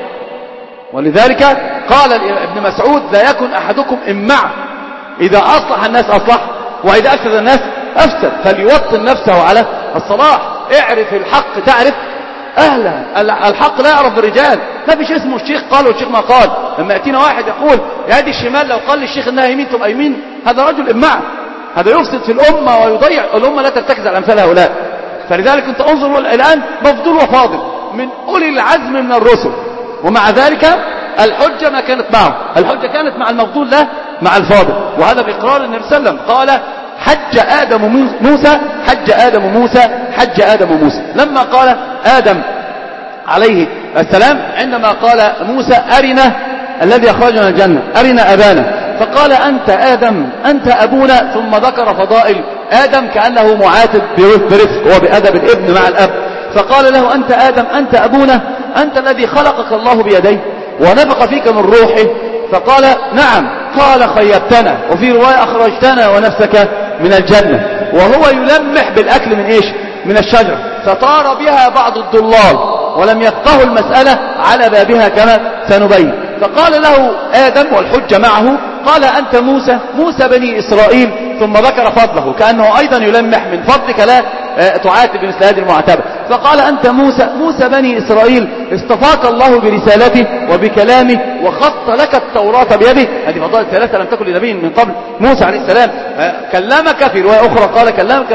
ولذلك قال ابن مسعود لا يكن احدكم امع، اذا اصلح الناس اصلح واذا افسد الناس افسد، فليوطن نفسه على الصلاح. اعرف الحق تعرف أهلا. الحق لا يعرف الرجال، ما فيش اسمه الشيخ قال والشيخ ما قال. لما يأتينا واحد يقول يا هذه الشمال لو قال للشيخ انها يمين تبقى يمين، هذا رجل إمع، هذا يفسد في الأمة ويضيع الأمة، لا ترتكز على أمثال هؤلاء. فلذلك انت انظر الآن مفضول وفاضل من أولي العزم من الرسل، ومع ذلك الحجة ما كانت معه، الحجة كانت مع المفضول لا مع الفاضل. وهذا بإقرار النبي صلى الله عليه وسلم. قال حج آدم موسى حج آدم موسى حج آدم موسى. لما قال آدم عليه السلام عندما قال موسى أرنا الذي أخرجنا من الجنة، أرنا أبانا، فقال أنت آدم أنت أبونا، ثم ذكر فضائل آدم كأنه معاتب برفق وبأدب الابن مع الأب. فقال له أنت آدم أنت أبونا، أنت الذي خلقك الله بيديه ونفخ فيك من روحه. فقال نعم. قال خيبتنا، وفي رواية أخرجتنا ونفسك من الجنة. وهو يلمح بالأكل من إيش؟ من الشجرة. فطار بها بعض الضلال ولم يفقهوا المسألة على بابها كما سنبين. فقال له آدم والحجة معه قال أنت موسى موسى بني إسرائيل، ثم ذكر فضله كأنه أيضا يلمح من فضلك لا تعاتب بمثل هذه المعاتبة. فقال أنت موسى موسى بني إسرائيل اصطفاك الله برسالته وبكلامه وخط لك التوراة بيده. هذه فضائل ثلاثة لم تكن لنبي من قبل موسى عليه السلام. كلمك في رواية أخرى قال كلمك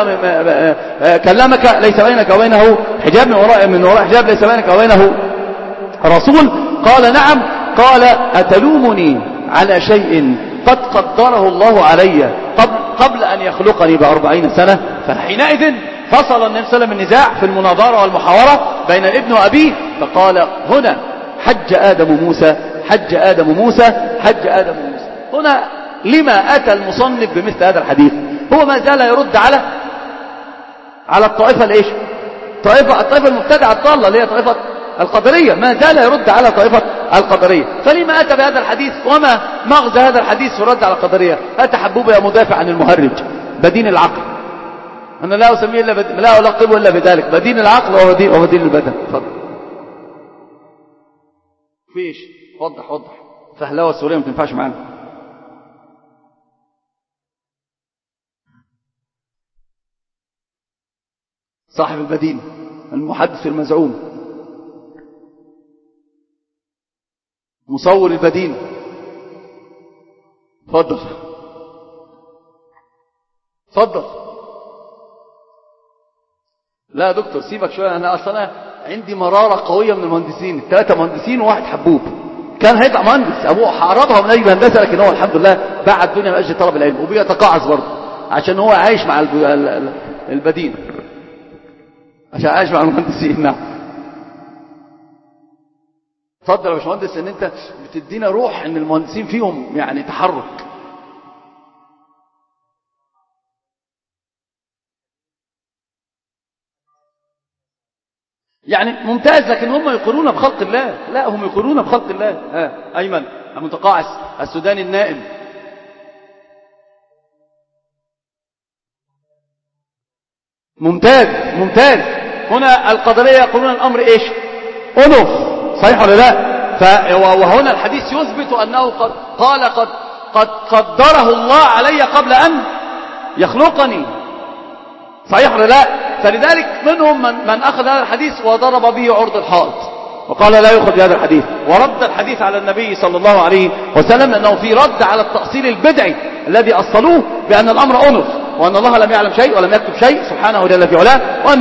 كلمك ليس بينك وبينه حجاب، من وراء من وراء حجاب ليس بينك وبينه رسول. قال نعم. قال أتلومني على شيء قد قدره الله علي قبل, قبل أن يخلقني بأربعين سنة. فحينئذ فصل النبي صلى الله عليه وسلم النزاع في المناظرة والمحاورة بين الابن وأبيه. فقال هنا حج آدم موسى حج آدم موسى حج آدم موسى. هنا لما أتى المصنف بمثل هذا الحديث؟ هو ما زال يرد على على الطائفة الإيش؟ طائفة الطائفة المبتدعة الضالة اللي هي طائفة القدرية، ما زال يرد على طائفة القدرية. فلما أتى بهذا الحديث؟ وما مغزى هذا الحديث في الرد على القدرية؟ أتى حبوب يا مدافع عن المهرج بدين العقل. أنا لا أسميه إلا بدين، لا ألقبه إلا بذلك، بدين العقل وبدين, وبدين البدن. تفضل. فيش وضح وضح فهلاوة السورية ما تنفعش معانا. صاحب البديل المحدث المزعوم، مصور البديل. اتفضل اتفضل. لا يا دكتور سيبك شويه، انا اصلا عندي مراره قويه من المهندسين، الثلاثه مهندسين وواحد حبوب. كان هيطلع مهندس ابوه حاربها من اجل الهندسه، لكن هو الحمد لله باع الدنيا من اجل طلب العلم، وبيتقاعس برضه عشان هو عايش مع البديل، عشان عايش مع المهندسين. نعم اتفضل يا باشمهندس، ان انت بتدينا روح ان المهندسين فيهم يعني تحرك. يعني ممتاز، لكن هم يقولون بخلق الله. لا هم يقولون بخلق الله. ها ايمن المتقاعس السوداني النائم. ممتاز ممتاز. هنا القدرية يقولون الامر ايش؟ انف، صحيح ولا لا؟ وهنا الحديث يثبت انه قد قال قد قد قدره الله علي قبل ان يخلقني، صحيح ولا لا؟ فلذلك منهم من, من أخذ هذا الحديث وضرب به عرض الحائط وقال لا يؤخذ بهذا الحديث، ورد الحديث على النبي صلى الله عليه وسلم، لأنه في رد على التأصيل البدعي الذي أصلوه بأن الأمر أنف، وأن الله لم يعلم شيء ولم يكتب شيء سبحانه جل في علاه، وأن,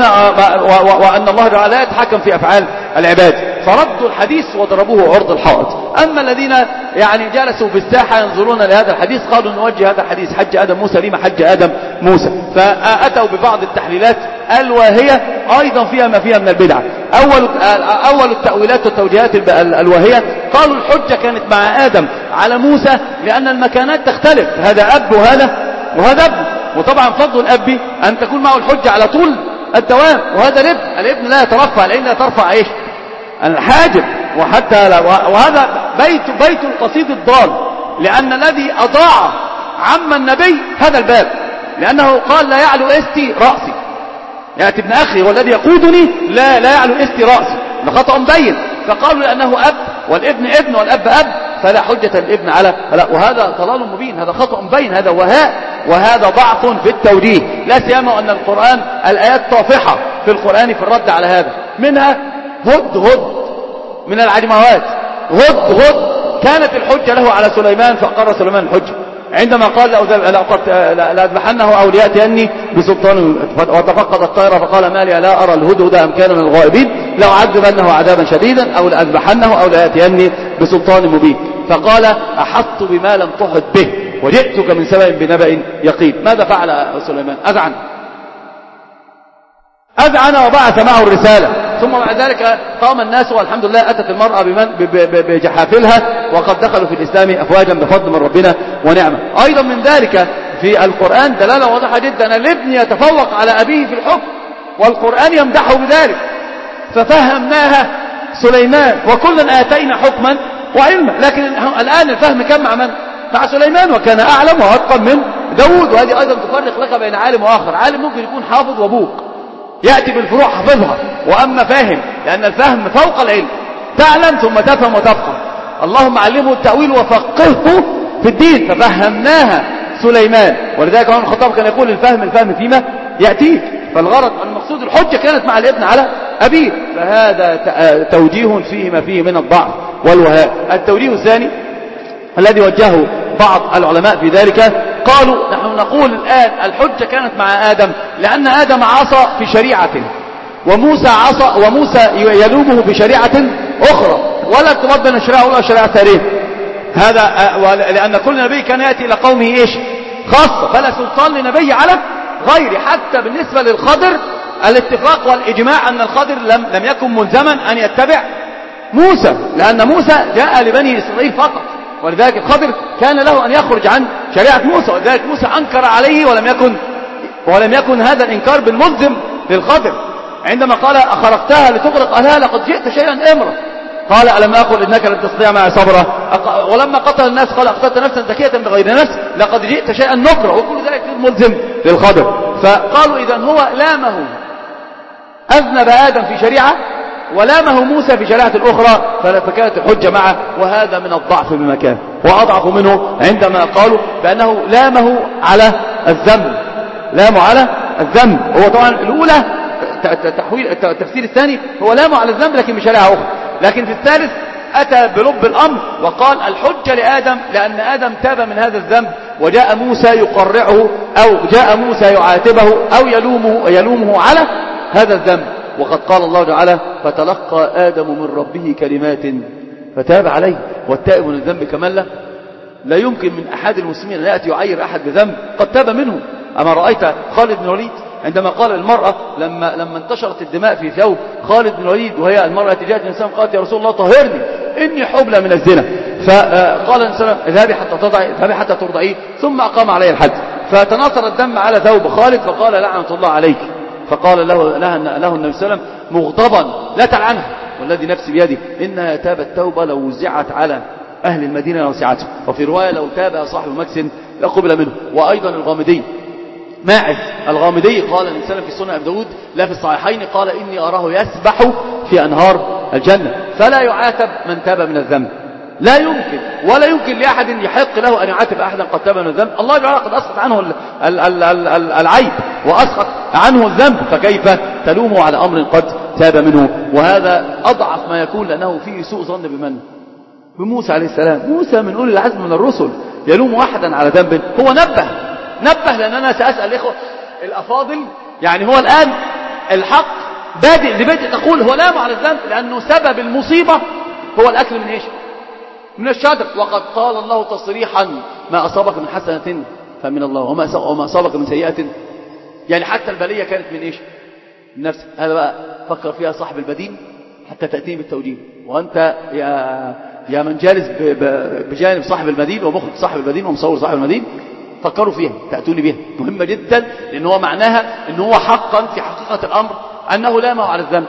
وأن الله تعالى لا يتحكم في أفعال العباد، فردوا الحديث وضربوه عرض الحائط. أما الذين يعني جلسوا في الساحة ينظرون لهذا الحديث قالوا نوجه هذا الحديث حج آدم موسى لما حج آدم موسى، فأتوا ببعض التحليلات الواهية أيضا فيها ما فيها من البدع. أول, أول التأويلات والتوجيهات الواهية قالوا الحجة كانت مع آدم على موسى لأن المكانات تختلف، هذا أب وهذا وهذا ابن، وطبعا فضل الأب أن تكون معه الحجة على طول الدوام، وهذا الابن الابن لا يترفع، الابن لا ترفع ايش؟ الحاجب. وحتى لا وهذا بيت بيت القصيد الضال، لأن الذي أضاع عم النبي هذا الباب، لأنه قال لا يعلو استي رأسي، يأتي ابن أخي والذي يقودني لا لا يعلو استي رأسي، خطأ مبين، فقالوا لأنه أب والابن ابن والأب أب فلا حجة الابن على لا، وهذا ضلال مبين، هذا خطأ مبين، هذا وهاء، وهذا ضعف في التوجيه، لا سيما أن القرآن الآيات طافحة في القرآن في الرد على هذا، منها هد هد من العجموات، هد هد كانت الحجة له على سليمان فأقر سليمان الحجة عندما قال لأذبحنه أو ليأتيني بسلطان، وتفقد الطير فقال ما لي لا أرى الهدهد أم كان من الغائبين لأعذبنه عذابا شديدا أو لأذبحنه أو ليأتيني بسلطان مبين، فقال أحطت بما لم تحط به وجئتك من سبأ بنبأ يقين. ماذا فعل سليمان؟ أذعن أذعن وبعث معه الرسالة، ثم بعد ذلك قام الناس والحمد لله أتت المرأة بجحافلها وقد دخلوا في الإسلام أفواجا بفضل من ربنا ونعمة. أيضا من ذلك في القرآن دلالة واضحة جدا، الابن يتفوق على أبيه في الحكم والقرآن يمدحه بذلك، ففهمناها سليمان وكلا آتينا حكما وعلما، لكن الآن الفهم كان مع من؟ مع سليمان، وكان أعلم وأتقن من داود. وهذه أيضا تفرق لك بين عالم وآخر، عالم ممكن يكون حافظ وبوق يأتي بالفروع حفظها، وأما فاهم، لأن الفهم فوق العلم، تعلم ثم تفهم وتفقه، اللهم علمه التأويل وفقهه في الدين، ففهمناها سليمان. ولذلك عمر الخطاب كان يقول الفهم الفهم فيما يأتيك، فالغرض المقصود الحجة كانت مع الابن على أبيه، فهذا توجيه فيه ما فيه من الضعف والوهاء. التوجيه الثاني الذي وجهه بعض العلماء في ذلك قالوا نحن نقول الآن الحجة كانت مع آدم لأن آدم عصى في شريعة وموسى عصى وموسى يلومه بشريعة أخرى، ولا ارتباط بين الشريعة الأولى والشريعة الثانية، هذا لأن كل نبي كان يأتي إلى قومه إيش؟ خاصة، فلا سلطان لنبي على غيره. حتى بالنسبة للخضر الاتفاق والإجماع أن الخضر لم, لم يكن ملزما أن يتبع موسى، لأن موسى جاء لبني إسرائيل فقط، ولذلك الخضر كان له أن يخرج عن شريعة موسى، ولذلك موسى أنكر عليه ولم يكن ولم يكن هذا الإنكار بالملزم للخضر. عندما قال أخرقتها لتغرق أهلها لقد جئت شيئا إمرا، قال ألم أقل إنك لن تستطيع معي صبرا، ولما قتل الناس قال أقتلت نفسا زكية بغير نفس لقد جئت شيئا نكرا، وكل ذلك ملزم للخضر. فقالوا إذن هو لامه، أذنب آدم في شريعة ولامه موسى في شريعة الأخرى، فكانت الحجة معه، وهذا من الضعف بمكان، وأضعف منه عندما قالوا بأنه لامه على الذنب، لامه على الذنب. هو طبعا الأولى تحويل التفسير الثاني هو لامه على الذنب لكن بشريعة أخرى. لكن في الثالث أتى بلب الأمر وقال الحجة لآدم لأن آدم تاب من هذا الذنب وجاء موسى يقرعه أو جاء موسى يعاتبه أو يلومه, يلومه على هذا الذنب. وقد قال الله تعالى فتلقى آدم من ربه كلمات فتاب عليه. والتائب من الذنب كمان لا لا يمكن من أحد المسلمين أن يأتي يعير أحد بذنب قد تاب منه. أما رأيت خالد بن الوليد عندما قال المرأة لما, لما انتشرت الدماء في ثوب خالد بن الوليد وهي المرأة تجاهت الإنسان قالت يا رسول الله طهرني إني حبلى من الزنا. فقال الإنسان اذهبي حتى تضعي اذهبي حتى ترضعيه ثم أقام عليه الحد. فتناثر الدم على ثوب خالد فقال لعنة الله عليك. فقال له, له, له النبي صلى الله عليه وسلم مغضبا لا تلعنها والذي نفسي بيده إنها تابت توبة لو وزعت على أهل المدينة لوسعته. وفي رواية لو تاب صاحب مكس لقبل منه. وأيضا الغامدي ماعز الغامدي قال الإنسان في سنة أبي داود لا في الصحيحين قال إني أراه يسبح في أنهار الجنة. فلا يعاتب من تاب من الذنب لا يمكن ولا يمكن لأحد يحق له أن يعاتب أحدا قد تاب من الذنب. الله تعالى قد أسقط عنه ال ال ال ال ال العيب وأسقط عنه الذنب فكيف تلومه على أمر قد تاب منه. وهذا أضعف ما يكون لأنه فيه سوء ظن بمن بموسى عليه السلام. موسى من أولي العزم من الرسل يلوم أحدا على ذنب هو نبه نبه لأن أنا سأسأل الإخوة الأفاضل يعني هو الآن الحق بادئ لبدء تقول هو لام على الذنب لأنه سبب المصيبة هو الأكل من إيش من الشجر. وقد قال الله تصريحا ما أصابك من حسنة فمن الله وما أصابك من سيئة يعني حتى البلية كانت من إيش من نفسك. هذا بقى فكر فيها صاحب البدين حتى تأتيه بالتوجيه. وأنت يا يا من جالس بجانب صاحب المدين ومخرج صاحب المدين ومصور صاحب المدين فكروا فيها تأتوني بها مهمة جدا لأن هو معناها أنه هو حقا في حقيقة الأمر أنه لا مع على الذنب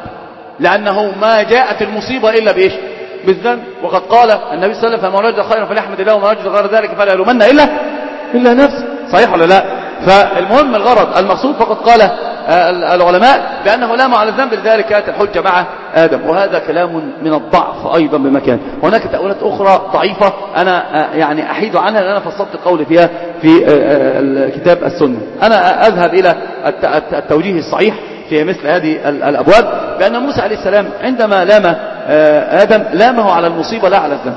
لأنه ما جاءت المصيبة إلا بإيش بالذنب. وقد قال النبي صلى الله عليه وسلم فمن وجد خيرا فليحمد الله ومن وجد غير ذلك فلا يلومن إلا إلا نفسه. صحيح ولا لا؟ فالمهم الغرض المقصود فقد قال العلماء بأنه لا مع على الذنب لذلك كانت الحجة مع آدم. وهذا كلام من الضعف أيضا بمكان. هناك تأويلات أخرى ضعيفة أنا يعني أحيد عنها لأن أنا فصلت القول فيها في كتاب السنة. أنا أذهب إلى التوجيه الصحيح في مثل هذه الأبواب بأن موسى عليه السلام عندما لام آدم لامه على المصيبة لا على الذنب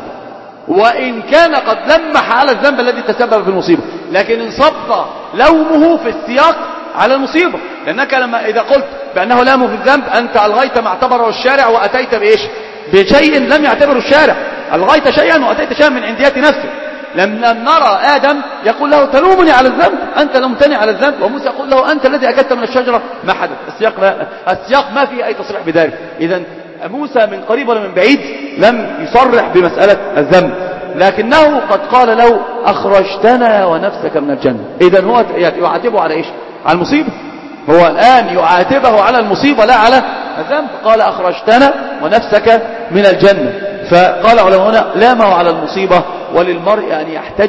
وإن كان قد لمح على الذنب الذي تسبب في المصيبة لكن انصب لومه في السياق على المصيبة. لأنك لما إذا قلت بأنه لامه في الذنب أنت ألغيت ما اعتبره الشارع وأتيت بإيش بشيء لم يعتبره الشارع. ألغيت شيئا وأتيت شيئا من عنديات نفسك. لم نرى آدم يقول له تلومني على الذنب أنت لمتني على الذنب وموسى يقول له أنت الذي أكلت من الشجرة ما حدث. السياق, لا السياق ما فيه أي تصريح بذلك. إذن موسى من قريب ولا من بعيد لم يصرح بمسألة الذنب لكنه قد قال له أخرجتنا ونفسك من الجنة. إذن هو يعاتبه على إيش على المصيبة. هو الآن يعاتبه على المصيبة لا على الذنب. قال أخرجتنا ونفسك من الجنة. فقال علماؤنا لامه على المصيبة وللمرء أن يحتج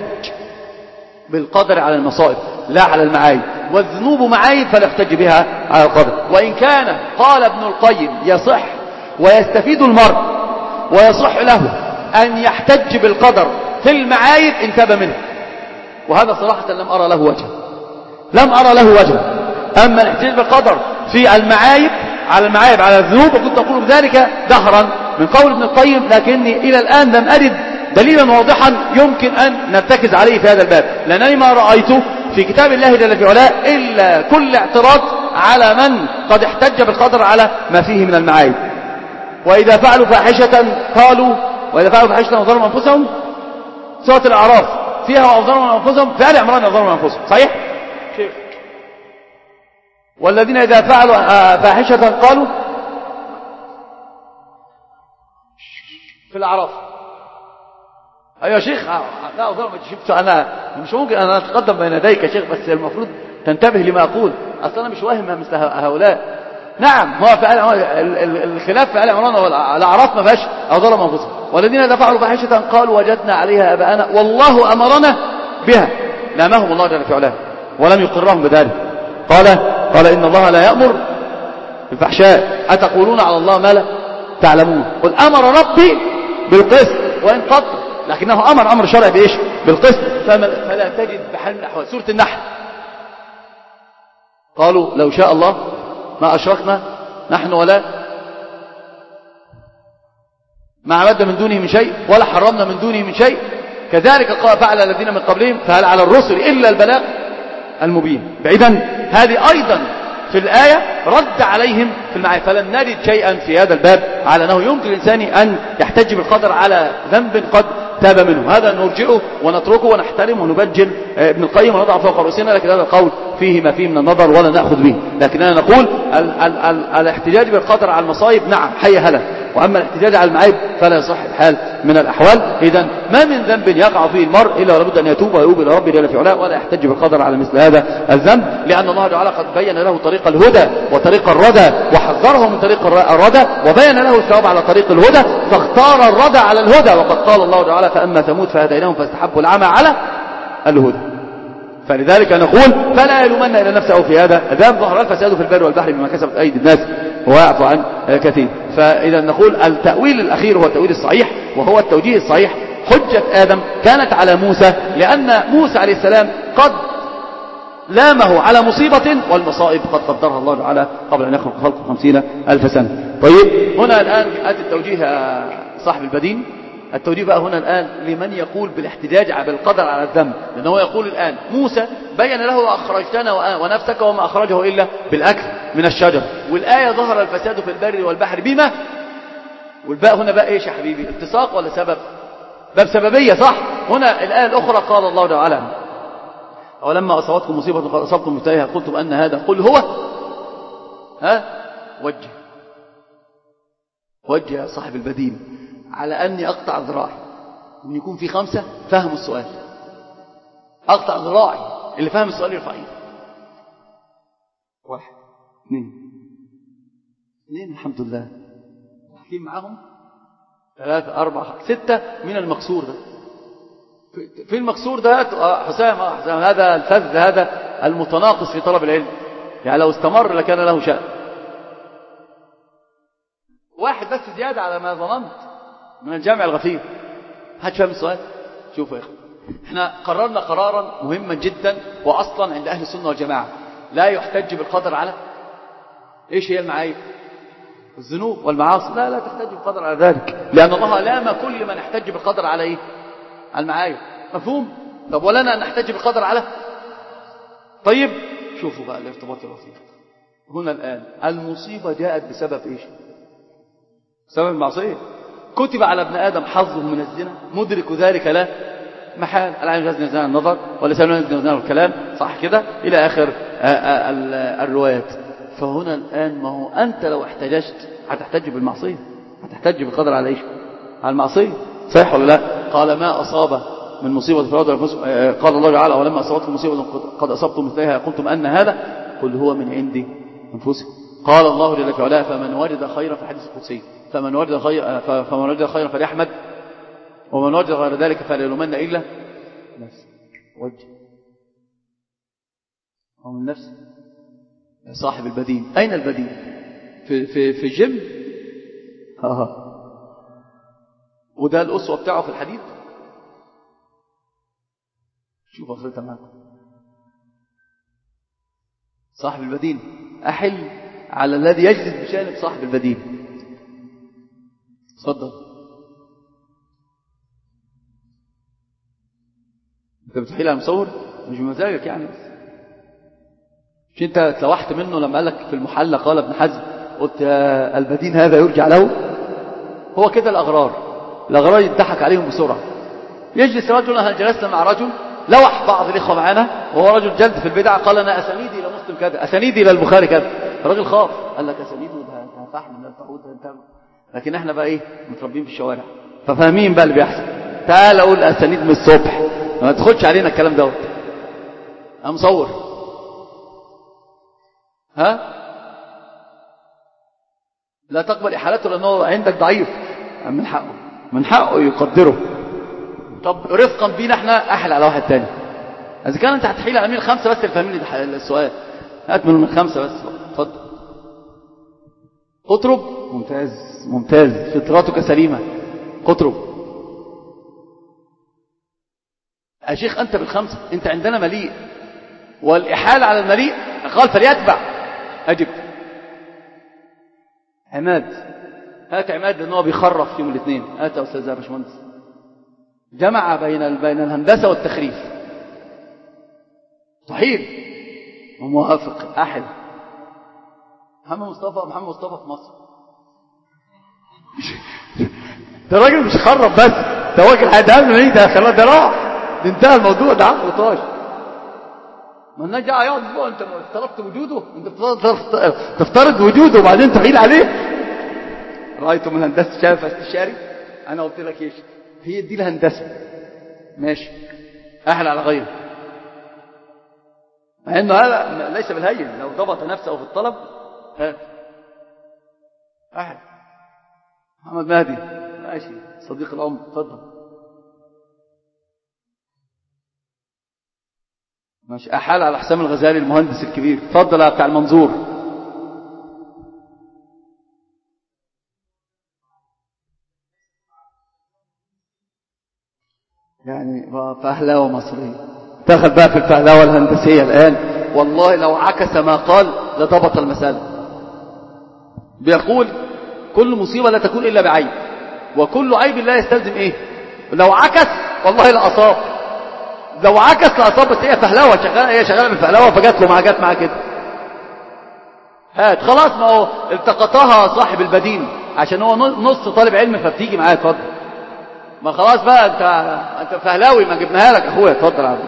بالقدر على المصائب لا على المعايب. والذنوب معايب فلا يحتج بها على القدر. وإن كان قال ابن القيم يصح ويستفيد المرء ويصح له أن يحتج بالقدر في المعايب إن تاب منه. وهذا صراحة لم أرى له وجه لم أرى له وجه. أما الاحتجاج بالقدر في المعايب على المعايب على الذنوب وكنت أقول بذلك دهرا من قول ابن القيم لكني إلى الآن لم أجد دليلا واضحا يمكن أن نرتكز عليه في هذا الباب لأنني ما رأيته في كتاب الله جل في علاه إلا كل اعتراض على من قد احتج بالقدر على ما فيه من المعايب. وإذا فعلوا فاحشة قالوا وإذا فعلوا فاحشة وظلموا أنفسهم سورة الأعراف فيها وظلموا أنفسهم في آل عمران وظلموا أنفسهم. صحيح شيخ. والذين إذا فعلوا فاحشة قالوا في الأعراف. أيها شيخ لا أظلم شفت أنا مش ممكن أنا أتقدم بين يديك يا شيخ بس المفروض تنتبه لما أقول أصلا أنا مش واهم مثل هؤلاء. نعم هو في الخلاف في آل عمران والأعراف ما فيهاش أظلم أنفسهم. والذين إذا فعلوا فاحشة قالوا وجدنا عليها آباءنا والله أمرنا بها لامهم الله جل في علاه ولم يقرهم بذلك. قال قال إن الله لا يأمر بالفحشاء أتقولون على الله ما لا تعلمون. قل أمر ربي بالقسط وإن قطر لكنه أمر أمر شرعي بإيش بالقسط فلا تجد بحال من الأحوال. سورة النحل قالوا لو شاء الله ما أشركنا نحن ولا ما عبدنا من دونه من شيء ولا حرمنا من دونه من شيء، كذلك فعل الذين من قبلهم، فهل على الرسل إلا البلاغ المبين. إذن هذه أيضا في الآية رد عليهم في المعايا. فلن نجد شيئا في هذا الباب على أنه يمكن الإنسان أن يحتج بالقدر على ذنب قد تاب منه، هذا نرجعه ونتركه ونحترم ونبجل ابن القيم ونضع فوق رؤوسنا، لكن هذا القول فيه ما فيه من النظر ولا نأخذ به. لكننا نقول ال ال ال الاحتجاج بالقدر على المصائب نعم حي هلا، وأما الاحتجاج على المعايب فلا يصح الحال من الأحوال. إذن ما من ذنب يقع فيه المرء إلا ولابد أن يتوب ويؤوب إلى ربه جل في علاه، ولا يحتج بالقدر على مثل هذا الذنب، لأن الله تعالى قد بين له طريق الهدى وطريق الردى، وحذره من طريق الردى، وبين له الثواب على طريق الهدى، فاختار الردى على الهدى. وقد قال الله تعالى فأما ثمود فهديناهم فاستحبوا العمى على الهدى. فلذلك نقول فلا يلومن إلى نفسه في هذا الذنب، ظهر الفساد في البر والبحر بما كسبت أيدي الناس ويعفو عن كثير. فإذا نقول التأويل الأخير هو التأويل الصحيح، وهو التوجيه الصحيح. حجة آدم كانت على موسى، لأن موسى عليه السلام قد لامه على مصيبة، والمصائب قد قدرها الله تعالى قبل أن يخلق خلق خمسين ألف سنة. طيب هنا الآن أتى التوجيه صاحب البدين. التوجيه بقى هنا الآن لمن يقول بالاحتجاج بالقدر على الذنب، لأنه يقول الآن موسى بين له أخرجتنا ونفسك وما أخرجه إلا بالأكل من الشجر، والآية ظهر الفساد في البر والبحر بما، والباء هنا بقى إيش يا حبيبي؟ اتساق ولا سبب؟ باب سببية صح. هنا الآية الأخرى قال الله تعالى ولما أصابتكم مصيبة قد أصبتم مثلها قلتم أن هذا، قل هو ها وجه وجه صاحب البدين على أني أقطع ذراعي، أن يكون في خمسة فهموا السؤال. أقطع ذراعي، اللي فهم السؤال يرفع ايده. واحد اثنين اثنين الحمد لله، واحدين معاهم ثلاثة أربعة ستة من المكسور ده. في المكسور ده حسام حسام هذا الفذ، هذا المتناقص في طلب العلم، يعني لو استمر لكان له شأن. واحد بس زيادة على ما ظننت من الجامع الغفير. حد فهم السؤال؟ شوفوا يا اخوان، احنا قررنا قرارا مهما جدا، واصلا عند اهل السنه والجماعه لا يحتج بالقدر على ايش هي المعايب؟ الذنوب والمعاصي، لا لا تحتج بالقدر على ذلك، لان الله لام كل من يحتج بالقدر على ايه؟ على المعايب. مفهوم؟ طب ولنا ان نحتج بالقدر على، طيب شوفوا بقى الارتباط الوثيق هنا الان. المصيبه جاءت بسبب ايش؟ بسبب المعصيه. كتب على ابن آدم حظه من الزنا، مدرك ذلك لا محال، العين يزني زنا النظر ولسان يزني زنا الكلام، صح كده إلى آخر الروايات. فهنا الآن ما هو أنت لو احتججت هتحتج بالمعصية، هتحتج بالقدر على إيش؟ على المعصية، صحيح ولا لا؟ قال ما أصاب من مصيبة في الأرض، قال الله تعالى ولما أصابتكم مصيبة قد أصبتم مثلها قلتم أن هذا، قل هو من عندي أنفسكم. قال الله جل في علاه فمن وجد خيرا في حديث القدسي فمن وجد خيرا فمن وجد خيرا فليحمد ومن وجد غير ذلك فلا يلومن إلا نفسه. وجه ومن نفسه صاحب البدين. أين البدين؟ في في في الجيم. ها وده الأسوة بتاعه في الحديث. شوف أخرتها معكم. صاحب البدين أحل على الذي يجلس بجانب صاحب البدين. تفضل. انت بتحيل على المصور مش بمزاجك يعني، بس مش انت اتلوحت منه لما قال لك في المحلى قال ابن حزم قلت يا البدين هذا يرجع له. هو كده الأغرار، الأغرار يضحك عليهم بسرعة. يجلس رجل، هل جلسنا مع رجل لوح بعض الإخوة معنا وهو رجل جلد في البدع، قال أنا أسانيدي إلى مسلم كذا، أسانيدي إلى البخاري كذا. الراجل خاف، قال لك أسانيدي ده فحم من الفقود ده. لكن احنا بقى ايه متربين في الشوارع ففاهمين بقى اللي بيحصل. تعال اقول أسانيد من الصبح، ما تاخدش علينا الكلام دوت. أنا مصور ها لا تقبل إحالته لأنه عندك ضعيف، من حقه من حقه يقدره. طب رفقا بينا احنا أحل على واحد تاني. إذا كان أنت هتحيل على مين؟ خمسة بس اللي فاهمين السؤال، هات من خمسة بس. اتفضل. قطرب. ممتاز ممتاز، فطرتك سليمة. قطرب يا شيخ، أنت بالخمسة. أنت عندنا مليء، والإحالة على المليء قال فليتبع. أجب. عماد، هات عماد لأنه بيخرف فيهم الاثنين. هات يا أستاذ يا باشمهندس. جمع بين بين الهندسة والتخريف. صحيح وموافق. أحد محمد مصطفى محمد مصطفى في مصر. ده راجل مش خرف بس، ده راجل هيدهم ليه؟ ده خلاص ده راح، ده انتهى الموضوع، ده عقله طاش. ما الناس جاء يقعد اسبوع، انت افترضت وجوده، انت تفترض وجوده وبعدين تحيل عليه. رايتم الهندسه شايف استشاري؟ انا قلت لك ايش هي دي الهندسه، ماشي احلى على غيره، مع انه هذا ليس بالهين. لو ضبط نفسه في الطلب ها احد. محمد مهدي ماشي، صديق العمر، اتفضل. ماشي. احال على حسام الغزالي المهندس الكبير، اتفضل يا بتاع المنظور. يعني فهلاوه مصريه، دخل بقى في الفهلاوه الهندسيه الان. والله لو عكس ما قال لضبط المساله. بيقول كل مصيبه لا تكون الا بعيب، وكل عيب لا يستلزم ايه. لو عكس والله لاصاب، لو عكس لاصاب، بس هي فهلاوه شغاله، هي شغاله بالفهلاوه فجات له مع جات معاه كده. هات خلاص، ما هو التقطها صاحب البدين عشان هو نص طالب علم فبتيجي معاه. اتفضل. ما خلاص بقى، انت انت فهلاوي ما جبناها لك اخويا. اتفضل يا عبد.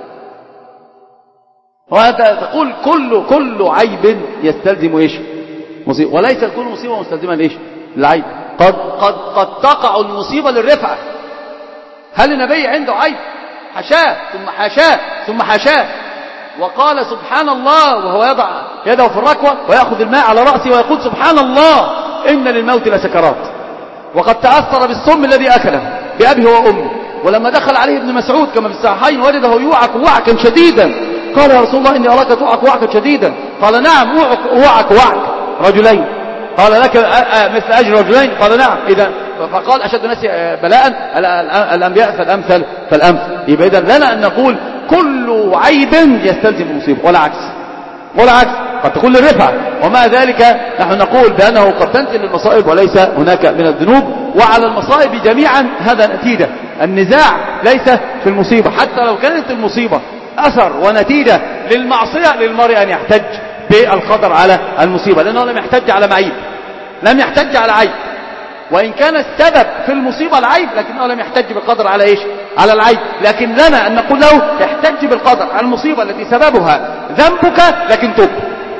وانت تقول كل كل عيب يستلزم ايش؟ مصيبه، وليس كل مصيبه مستلزمه لايش؟ العيب. قد قد قد تقع المصيبه للرفعه. هل النبي عنده عيب؟ حشاه ثم حشاه ثم حشاه، وقال سبحان الله وهو يضع يده في الركوه ويأخذ الماء على رأسه ويقول سبحان الله إن للموت لسكرات. وقد تأثر بالسم الذي أكله بأبيه وأمه. ولما دخل عليه ابن مسعود كما في الصحيحين وجده يوعك وعكا شديدا، قال يا رسول الله إني أراك توعك وعكا شديدا. قال نعم أوعك وعك وعك رجلين. قال لك مثل أجر رجلين؟ قال نعم. إذا فقال أشد الناس بلاء الأنبياء فالأمثل فالأمثل. يبقى إذا لنا أن نقول كل عيب يستلزم مصيبة، ولا عكس، ولا عكس. قد تكون للرفعة، ومع ذلك نحن نقول بأنه قد تنزل المصائب وليس هناك من الذنوب. وعلى المصائب جميعا هذا نتيجة. النزاع ليس في المصيبة، حتى لو كانت المصيبة أثر ونتيجة للمعصية للمرء أن يحتج بالقدر على المصيبة، لأنه لم يحتج على معيب، لم يحتج على عيب. وإن كان السبب في المصيبة العيب، لكنه لم يحتج بالقدر على إيش؟ على العيب. لكن لنا أن نقول له يحتج بالقدر على المصيبة التي سببها ذنبك لكن تب.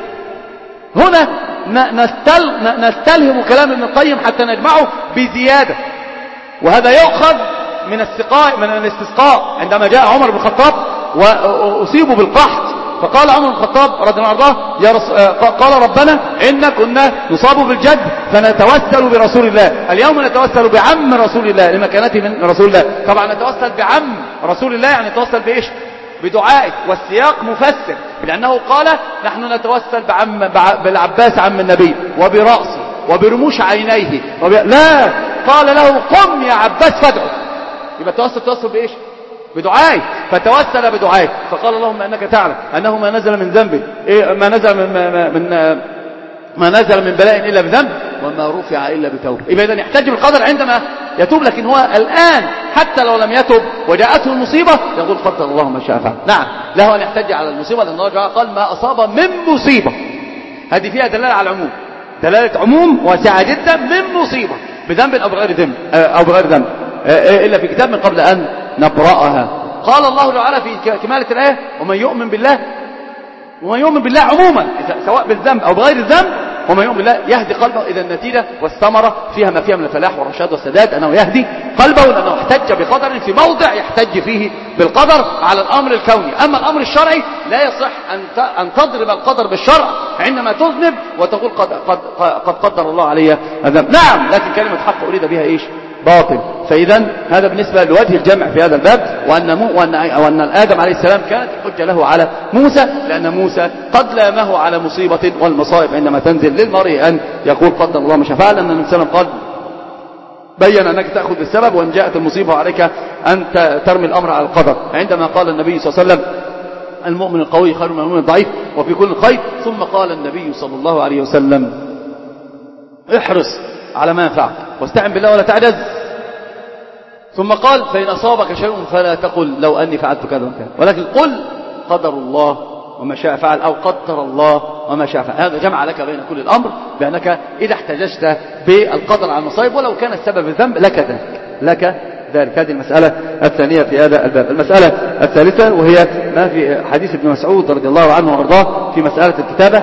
هنا نستل نستلهم كلام ابن القيم حتى نجمعه بزيادة. وهذا يؤخذ من السقاء، من الاستسقاء، عندما جاء عمر بن الخطاب وأصيبوا بالقحط، فقال عمر بن الخطاب رضي الله عنه يا رس... قال ربنا إن كنا نصاب بالجد فنتوسل برسول الله، اليوم نتوسل بعم رسول الله لمكانته من رسول الله. طبعا نتوسل بعم رسول الله يعني نتوسل بإيش؟ بدعائه. والسياق مفسر، لأنه قال نحن نتوسل بعم بالعباس عم النبي وبرأسه وبرموش عينيه وب... لا، قال له قم يا عباس فادعو. يبقى التوسل توسل بإيش؟ بدعائه. فتوسل بدعائه، فقال اللهم انك تعلم انه ما نزل من ذنب إيه ما نزل من ما, من ما نزل من بلاء الا بذنب وما رفع الا بتوبه. يبقى اذا يحتج بالقدر عندما يتوب، لكن هو الان حتى لو لم يتوب وجاءته المصيبه يقول قدر الله ما شاء فعل. نعم له ان يحتج على المصيبه، لان الله قال ما اصاب من مصيبه. هذه فيها دلاله على العموم، دلاله عموم واسعه جدا. من مصيبه بذنب او بغير ذنب او بغير ذنب الا في كتاب من قبل ان نبرأها. قال الله تعالى في كمالة الآية ومن يؤمن بالله، ومن يؤمن بالله عموما سواء بالذنب أو بغير الذنب، ومن يؤمن بالله يهدي قلبه. إذا النتيجة والثمرة فيها ما فيها من الفلاح والرشاد والسداد، أنه يهدي قلبه، لأنه احتج بقدر في موضع يحتج فيه بالقدر على الأمر الكوني. أما الأمر الشرعي لا يصح أن تضرب القدر بالشرع عندما تذنب وتقول قد, قد, قد قدر الله علي الذنب. نعم، لكن كلمة حق أريد بها إيش؟ باطل. فإذا هذا بالنسبة لوجه الجمع في هذا الباب، وأن, مو وأن, وأن آدم عليه السلام كانت الحجة له على موسى، لأن موسى قد لامه على مصيبة، والمصائب عندما تنزل للمرء أن يقول قدر الله ما شاء فعل. لأن النبي صلى الله عليه وسلم قال بين أنك تأخذ بالسبب، وإن جاءت المصيبة عليك أن ترمي الأمر على القدر. عندما قال النبي صلى الله عليه وسلم المؤمن القوي خير من المؤمن الضعيف وفي كل خير. ثم قال النبي صلى الله عليه وسلم احرص على ما ينفعك واستعن بالله ولا تعجز. ثم قال فإن أصابك شيء فلا تقل لو أني فعلت كذا وكذا، ولكن قل قدر الله وما شاء فعل، أو قدر الله وما شاء فعل. هذا جمع لك بين كل الأمر بأنك إذا احتججت بالقدر على المصائب ولو كان السبب الذنب لك ذلك لك ذلك. هذه المسألة الثانية في هذا الباب. المسألة الثالثة وهي ما في حديث ابن مسعود رضي الله عنه وارضاه في مسألة الكتابة: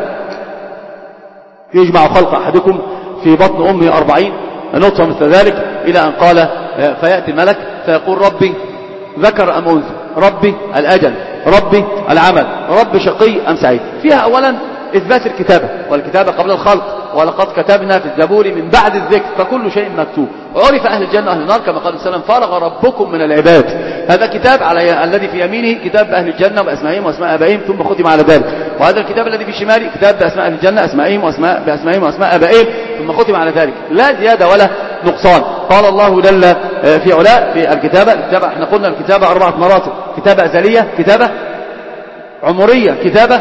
يجمع خلق أحدكم في بطن أمه أربعين نطفة مثل ذلك، إلى أن قال فيأتي الملك فيقول ربي ذكر أم أنثى، ربي الأجل، ربي العمل، ربي شقي أم سعيد. فيها أولا إثبات الكتابة، والكتابة قبل الخلق، ولقد كتبنا في الزبور من بعد الذكر فكل شيء مكتوب. وعرف أهل الجنة وأهل النار كما قال السلام: فرغ ربكم من العباد. هذا كتاب على الذي في يمينه كتاب أهل الجنة بأسمائهم وأسماء آبائهم ثم ختم على ذلك، وهذا الكتاب الذي في شماله كتاب بأسماء أهل الجنة أسمائهم وأسماء بأسمائهم وأسماء آبائهم ثم ختم على ذلك، لا زيادة ولا نقصان. قال الله جل في علاء في الكتابة: الكتابة احنا قلنا الكتابة أربعة مراتب: كتابة أزلية، كتابة عمرية، كتابة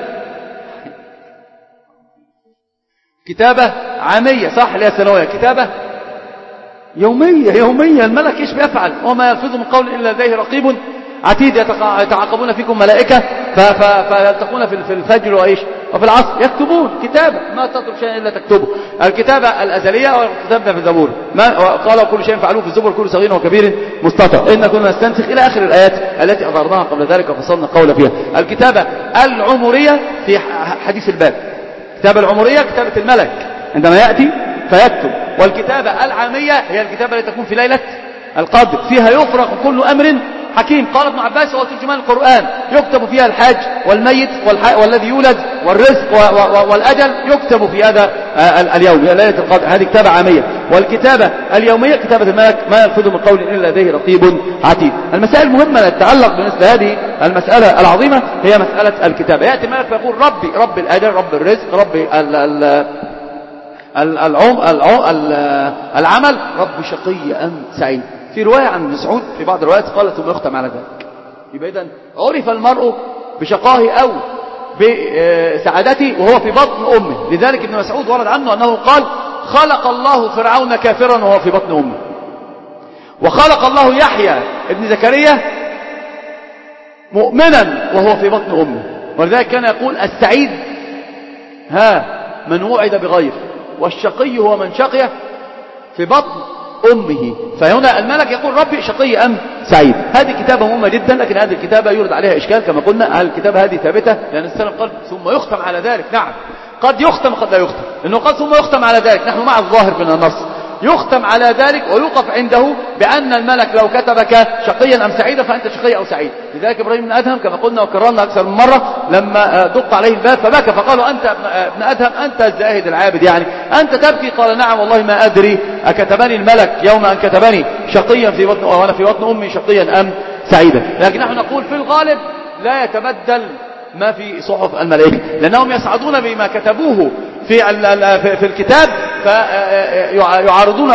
كتابة عامية صح اللي هي سنوية، كتابة يومية يومية. الملك ايش بيفعل؟ وما يلفظ من قول إلا لديه رقيب عتيد يتعاقبون فيكم ملائكة فيلتقون في الفجر وإيش وفي العصر يكتبون كتابة، ما تترك شيئا إلا تكتبه. الكتابة الأزلية وكتابنا في الزبور، قالوا كل شيء فعلوه في الزبور كل صغير وكبير مستطر إن كنا نستنسخ إلى آخر الآيات التي أظهرناها قبل ذلك وفصلنا القول فيها. الكتابة العمرية في حديث الباب، الكتابة العمرية كتابة الملك عندما يأتي فيكتب، والكتابة العامية هي الكتابة التي تكون في ليلة القدر فيها يفرق كل أمر حكيم. قال ابن عباس هو ترجمان القرآن: يكتب فيها الحاج والميت والذي يولد والرزق والأجل يكتب في هذا اليوم ليلة القدر. هذه كتابة عامية. والكتابة اليومية كتابة الملك: ما يلفظ من قول إلا لديه رقيب عتيد. المسائل المهمة التي تتعلق بمثل هذه المسألة العظيمة هي مسألة الكتابة. يأتي الملك فيقول ربي رب الأجل، رب الرزق، رب ال ال العم العمل، رب شقي أم سعيد. في رواية عن ابن مسعود في بعض الروايات قالت ثم يختم على ذلك. يبقى إذن عرف المرء بشقاه أو بسعادته وهو في بطن أمه. لذلك ابن مسعود ورد عنه أنه قال: خلق الله فرعون كافرا وهو في بطن أمه، وخلق الله يحيى ابن زكريا مؤمنا وهو في بطن أمه. ولذلك كان يقول: السعيد ها من وعد بغير، والشقي هو من شقي في بطن أمه. فهنا الملك يقول ربي شقي أم سعيد. هذه كتابة مهمة جدا، لكن هذه الكتابة يورد عليها إشكال كما قلنا. الكتابة هذه ثابتة لأن السلام قال ثم يختم على ذلك. نعم قد يختم قد لا يختم، لأنه قال ثم يختم على ذلك. نحن مع الظاهر من النص يختم على ذلك ويوقف عنده بأن الملك لو كتبك شقيا أم سعيدا فأنت شقي أو سعيد. لذلك إبراهيم بن أدهم كما قلنا وكررنا أكثر من مرة لما دق عليه الباب فبكى فقالوا أنت ابن أدهم أنت الزاهد العابد، يعني أنت تبكي؟ قال نعم والله ما أدري أكتبني الملك يوم أن كتبني شقيا في بطن وأنا في بطن أمي شقيا أم سعيدا. لكن نحن نقول في الغالب لا يتبدل ما في صحف الملائكة، لأنهم يسعدون بما كتبوه في في الكتاب فيعارضون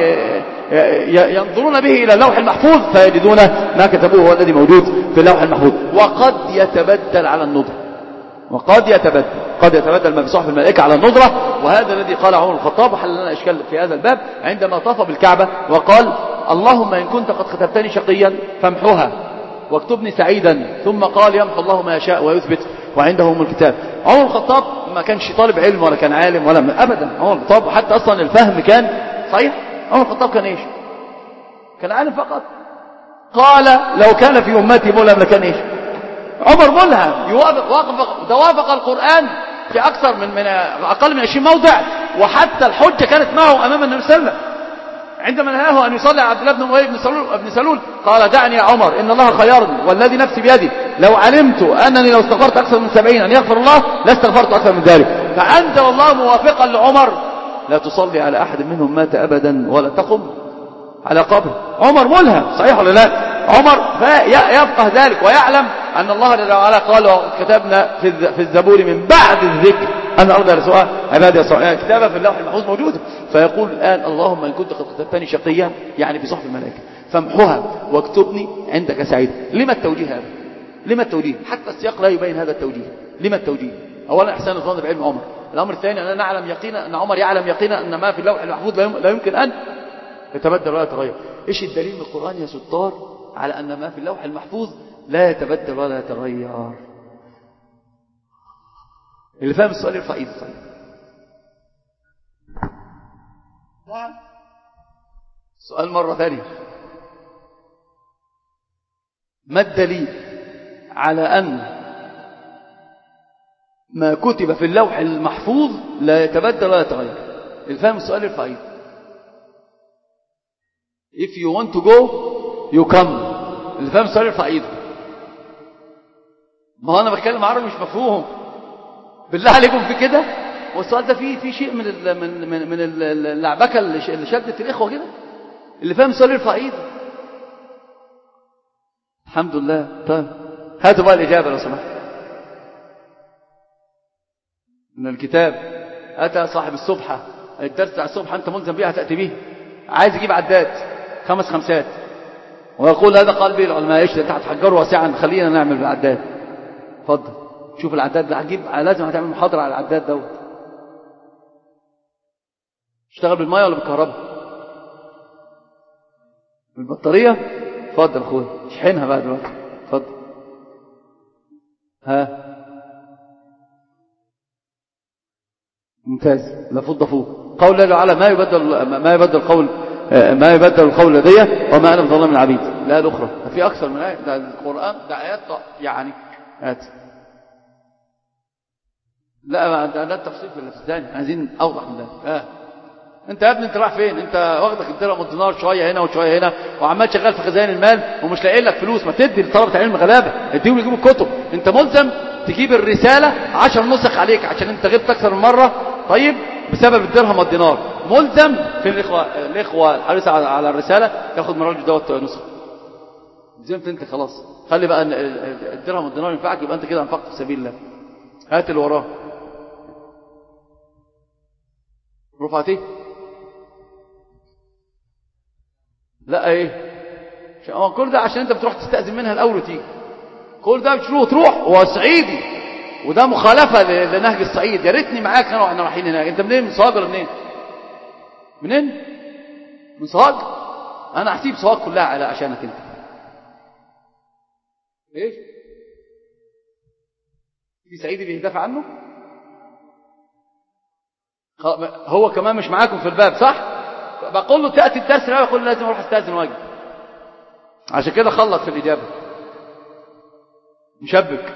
ينظرون به إلى اللوح المحفوظ فيجدون ما كتبوه هو الذي موجود في اللوح المحفوظ. وقد يتبدل على الندرة، وقد يتبدل قد يتبدل ما في صحف الملائكة على الندرة. وهذا الذي قال عمر الخطاب وحل لنا إشكال في هذا الباب عندما طاف بالكعبة وقال اللهم إن كنت قد كتبتني شقيا فامحوها واكتبني سعيدا، ثم قال يمحو الله ما يشاء ويثبت وعنده أم الكتاب. عمر الخطاب ما كانش طالب علم ولا كان عالم ولا أبدا. عمر الخطاب حتى أصلا الفهم كان صحيح. عمر الخطاب كان إيش؟ كان عالم فقط. قال لو كان في أمتي ملهم لكان إيش؟ عمر ملهم يوافق وافق توافق القرآن في أكثر من من أقل من عشرين موضع، وحتى الحجة كانت معه أمام النبي صلى الله عليه وسلم عندما نهاه أن يصلي عبد الله بن أبي بن سلول ابن سلول قال دعني يا عمر إن الله خيرني والذي نفسي بيدي لو علمت أنني لو استغفرت أكثر من سبعين أن يغفر الله لاستغفرت أكثر من ذلك. فأنت والله موافقا لعمر لا تصلي على أحد منهم مات أبدا ولا تقم على قبر. عمر ملهم صحيح ولا لا؟ عمر يفقه ذلك ويعلم أن الله جل وعلا قال وكتبنا في الزبور من بعد الذكر أن أرض رسوها عبادي الصالحين. كتابة في اللوح المحفوظ موجودة. فيقول الآن اللهم إن كنت قد كتبتني شقيا يعني في صحف الملائكة فامحوها واكتبني عندك سعيدا. لما التوجيه هذا؟ لما التوجيه؟ حتى السياق لا يبين هذا التوجيه. لما التوجيه؟ أولا إحسان الظن بعلم عمر، الأمر الثاني أننا نعلم يقينا أن عمر يعلم يقينا أن ما في اللوح المحفوظ لا يمكن أن يتبدل ولا يتغير. إيش الدليل من القرآن يا ستار على أن ما في اللوح المحفوظ لا يتبدل ولا يتغير؟ اللي فاهم السؤال يرفع ايده. طيب سؤال مرة ثانية، ما الدليل على أن ما كتب في اللوح المحفوظ لا يتبدل ولا يتغير؟ اللي فاهم السؤال يرفع ايده. if you want to go you come. اللي فاهم السؤال يرفع ايده. ما انا بتكلم عربي مش مفهوم بالله عليكم في كده. والسؤال ده فيه في شيء من ال من من من اللعبكه اللي شدت الاخوه كده. اللي فاهم السؤال يرفع ايده. الحمد لله. طيب هاتوا بقى الاجابه لو سمحت. من الكتاب اتى صاحب الصبحه، الدرس بتاع الصبح انت ملزم بيه هتاتي به. عايز يجيب عداد خمس خمسات ويقول هذا قال به العلماء ايش انت هتحجره واسعا، خلينا نعمل بالعداد. اتفضل شوف العداد ده هتجيب، لازم هتعمل محاضره على العداد دوت. اشتغل بالميه ولا بالكهرباء؟ بالبطاريه. اتفضل اخويا اشحنها بقى دلوقتي. اتفضل. ها ممتاز. لا فض فوق. قول الله تعالى ما يبدل ما يبدل القول ما يبدل القول لدي وما انا بظلام العبيد. لا الاخرى في اكثر من ايه. ده القران ده ايات يعني هات. لا ده التفصيل في الثاني عايزين اوضح من ده. اه انت يا ابني انت رايح فين؟ انت واخدك الدرهم والدينار شويه هنا وشويه هنا وعمال شغال في خزائن المال ومش لاقي لك فلوس. ما تدي لطلبه العلم غلابه، اديهم يجيبوا الكتب. انت ملزم تجيب الرساله عشر نسخ عليك عشان انت غبت اكثر من مره. طيب بسبب الدرهم والدينار ملزم في الاخوه الاخوه الحريصه على الرساله تاخد من الراجل دوت نسخه. لزمت انت خلاص. خلي بقى الدرهم والدينار ينفعك، يبقى انت كده انفقت في سبيل الله. هات اللي وراه. رفعتي لا ايه كل ده عشان انت بتروح تستأذن منها الاول وتيجي. كل ده بتروح تروح هو صعيدي وده مخالفه لنهج الصعيد. يا ريتني معاك انا واحنا رايحين هناك. انت منين؟ من صهاج ولا منين؟ منين؟ من صهاج. انا هسيب صهاج كلها على عشانك انت. ايش في صعيدي بيدافع عنه؟ هو كمان مش معاكم في الباب صح؟ بقول له تأتي الدرس لا يقول لازم اروح استاذن واجي. عشان كده خلط في الإجابة مشبك.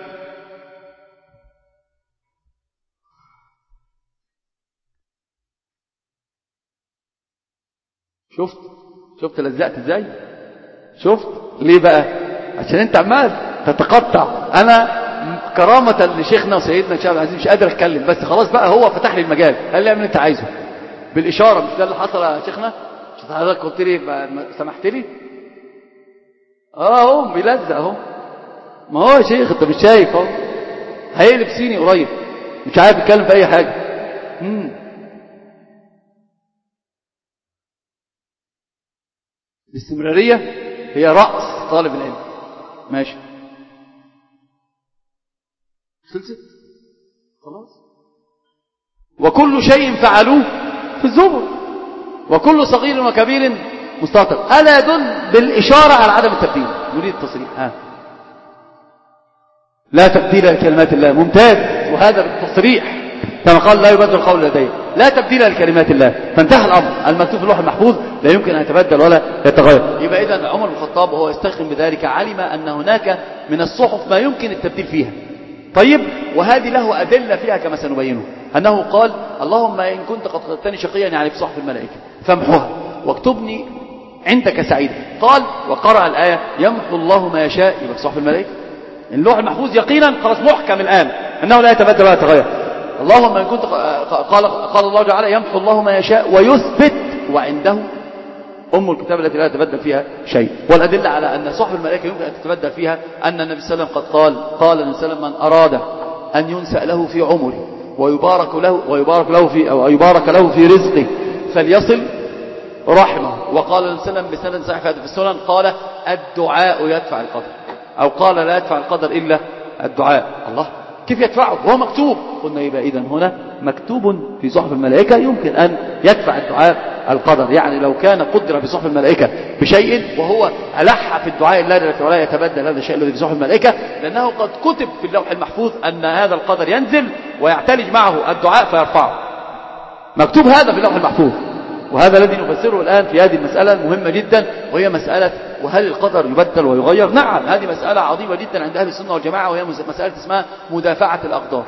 شفت شفت لزقت ازاي؟ شفت ليه بقى؟ عشان انت عمال تتقطع. انا كرامة لشيخنا وسيدنا الشيخ عبد العزيز مش قادر اتكلم، بس خلاص بقى هو فتح لي المجال قال لي اعمل انت عايزه بالاشاره. مش ده اللي حصل يا شيخنا؟ مش حضرتك قلت لي سمحت لي؟ اه اهو بيلزق اهو. ما هو يا شيخ انت مش شايف اهو هيقلب سيني قريب مش عارف يتكلم في اي حاجه. امم الاستمراريه هي راس طالب العلم. ماشي خلصت خلاص. وكل شيء فعلوه في الزبر وكل صغير وكبير مستطر. ألا يدل بالإشارة على عدم التبديل. نريد التصريح. ها لا تبديل لكلمات الله. ممتاز. وهذا بالتصريح كما قال لا يبدل القول لديه. لا تبديل لكلمات الله. فانتهى الأمر. المكتوب في اللوح المحفوظ لا يمكن أن يتبدل ولا يتغير. يبقى إذن عمر بن الخطاب وهو يستخدم بذلك علم أن هناك من الصحف ما يمكن التبديل فيها. طيب وهذه له أدلة فيها كما سنبينه. أنه قال اللهم إن كنت قد خلقتني شقيا يعني في صحف الملائكة فامحوها واكتبني عندك سعيدا. قال وقرأ الآية يمحو الله ما يشاء يبقى في صحف الملائكة. اللوح المحفوظ يقينا خلاص محكم الآن أنه لا يتبدل ولا يتغير. اللهم إن كنت قال قال الله تعالى يمحو الله ما يشاء ويثبت وعنده أم الكتاب التي لا يتبدل فيها شيء. والأدلة على أن صحف الملائكة يمكن أن تتبدل فيها أن النبي صلى الله عليه وسلم قد قال قال النبي صلى الله عليه وسلم من أراد أن ينسأ له في عمره ويبارك له ويبارك له في أو يبارك له في رزقه فليصل رحمه. وقال النبي صلى الله عليه وسلم بسند صحيح في السنن قال الدعاء يدفع القدر أو قال لا يدفع القدر إلا الدعاء. الله كيف يدفعه وهو مكتوب؟ قلنا يبقى إذن هنا مكتوب في صحف الملائكة يمكن أن يدفع الدعاء القدر. يعني لو كان قدر في صحف الملائكة بشيء وهو ألح في الدعاء الله جل وعلا يتبدل هذا الشيء الذي في صحف الملائكة، لأنه قد كتب في اللوح المحفوظ أن هذا القدر ينزل ويعتلج معه الدعاء فيرفعه، مكتوب هذا في اللوح المحفوظ. وهذا الذي نفسره الآن في هذه المسألة المهمة جدا، وهي مسألة وهل القدر يبدل ويغير؟ نعم، هذه مسألة عظيمة جدا عند أهل السنة والجماعة، وهي مسألة اسمها مدافعة الأقدار.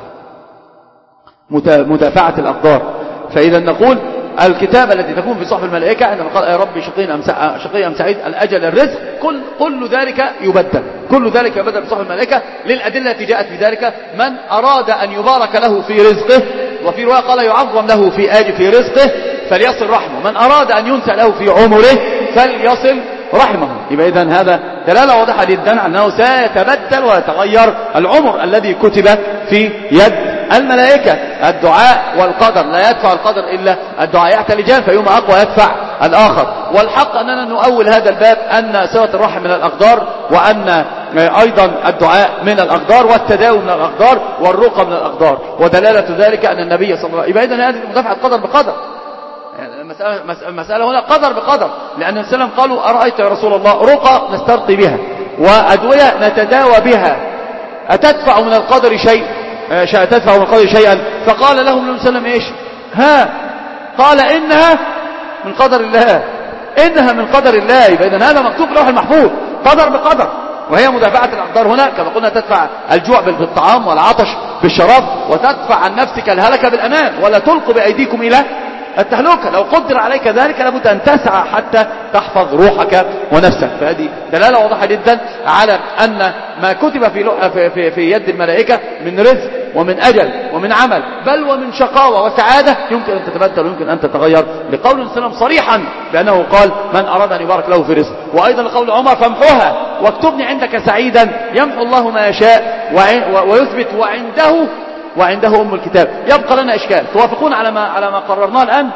مدافعة الأقدار. فإذا نقول الكتابة التي تكون في صحف الملائكة عندما قال يا ربي شقي أم شقي أم سعيد، الأجل الرزق، كل كل ذلك يبدل، كل ذلك يبدل في صحف الملائكة للأدلة التي جاءت في ذلك. من أراد أن يبارك له في رزقه، وفي رواية قال يعظم له في آج في رزقه فليصل رحمه، من أراد أن ينسى له في عمره فليصل رحمه. يبقى إذن هذا دلالة واضحة جدا أنه سيتبدل ويتغير العمر الذي كتب في يد الملائكة. الدعاء والقدر لا يدفع القدر إلا الدعاء، يعتلجان فيوم أقوى يدفع الآخر. والحق أننا نؤول هذا الباب أن صلة الرحم من الأقدار، وأن أيضا الدعاء من الأقدار، والتداوي من الأقدار، والرقى من الأقدار، ودلالة ذلك أن النبي صلى الله عليه وسلم. يبقى إذن هذه مدافعة القدر بقدر، يعني المسألة, المسألة هنا قدر بقدر، لأن النبي صلى الله عليه وسلم قالوا أرأيت يا رسول الله رقى نسترقي بها وأدوية نتداوى بها أتدفع من القدر شيء تدفع من القدر شيئا؟ فقال لهم النبي صلى الله عليه وسلم إيش؟ ها قال إنها من قدر الله، إنها من قدر الله. يبقى إذن هذا مكتوب لوح المحفوظ قدر بقدر. وهي مدافعة الأقدار هنا كما قلنا تدفع الجوع بالطعام والعطش بالشراب، وتدفع عن نفسك الهلكة بالأمان، ولا تلقوا بأيديكم إلى التهلكة. لو قدر عليك ذلك لابد أن تسعى حتى تحفظ روحك ونفسك. فهذه دلالة واضحة جدا على أن ما كتب في, في, في يد الملائكة من رزق ومن أجل ومن عمل بل ومن شقاوة وسعادة يمكن أن تتبدل ويمكن أن تتغير، لقول السلام صريحا بأنه قال من أراد أن يبارك له في رزق. وأيضا لقول عمر فامحوها واكتبني عندك سعيدا، يمحو الله ما يشاء ويثبت وعنده وعنده أم الكتاب. يبقى لنا إشكال، توافقون على ما على ما قررناه الآن؟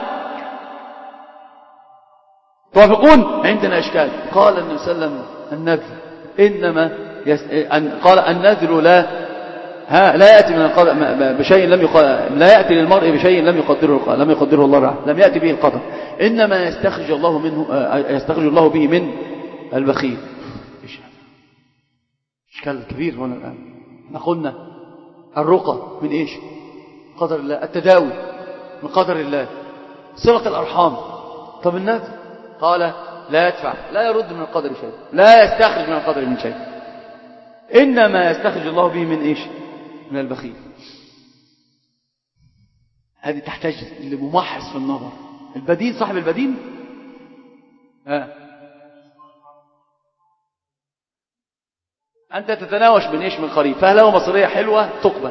توافقون؟ عندنا إشكال. قال النبي صلى الله عليه وسلم النذر إنما يس... أن... قال النذر لا ها لا يأتي من القدر بشيء لم يق... لا يأتي للمرء بشيء لم يقدره لم يقدره الله رعه. لم يأتي به القدر، إنما يستخرج الله منه يستخرج الله به من البخيل. إشكال كبير هنا الآن. قلنا الرقى من إيش؟ قدر الله. التداوي من قدر الله. صلة الأرحام. طب النذر قال لا يدفع، لا يرد من القدر شيء، لا يستخرج من القدر من شيء، إنما يستخرج الله به من إيش؟ من البخيل. هذه تحتاج لممحص في النظر. البدين صاحب البدين آه. أنت تتناوش من إيش؟ من قريب، فهل له مصرية حلوة تقبل؟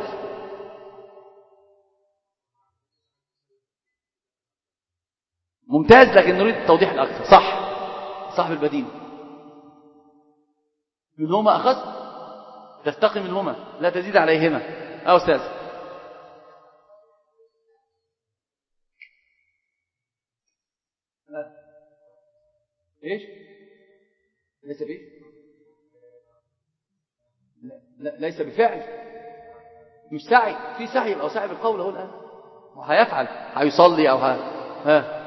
ممتاز، لكن نريد التوضيح الأكثر. صح، صاحب البدين منهما أخذ تستقي منهما لا تزيد عليهما. أو أستاذ إيش؟ ليس بيه؟ لا. لا ليس بفعل، مش سعي. في سعي أو سعي بالقول هو الآن، وهيفعل هيصلي أو ها ها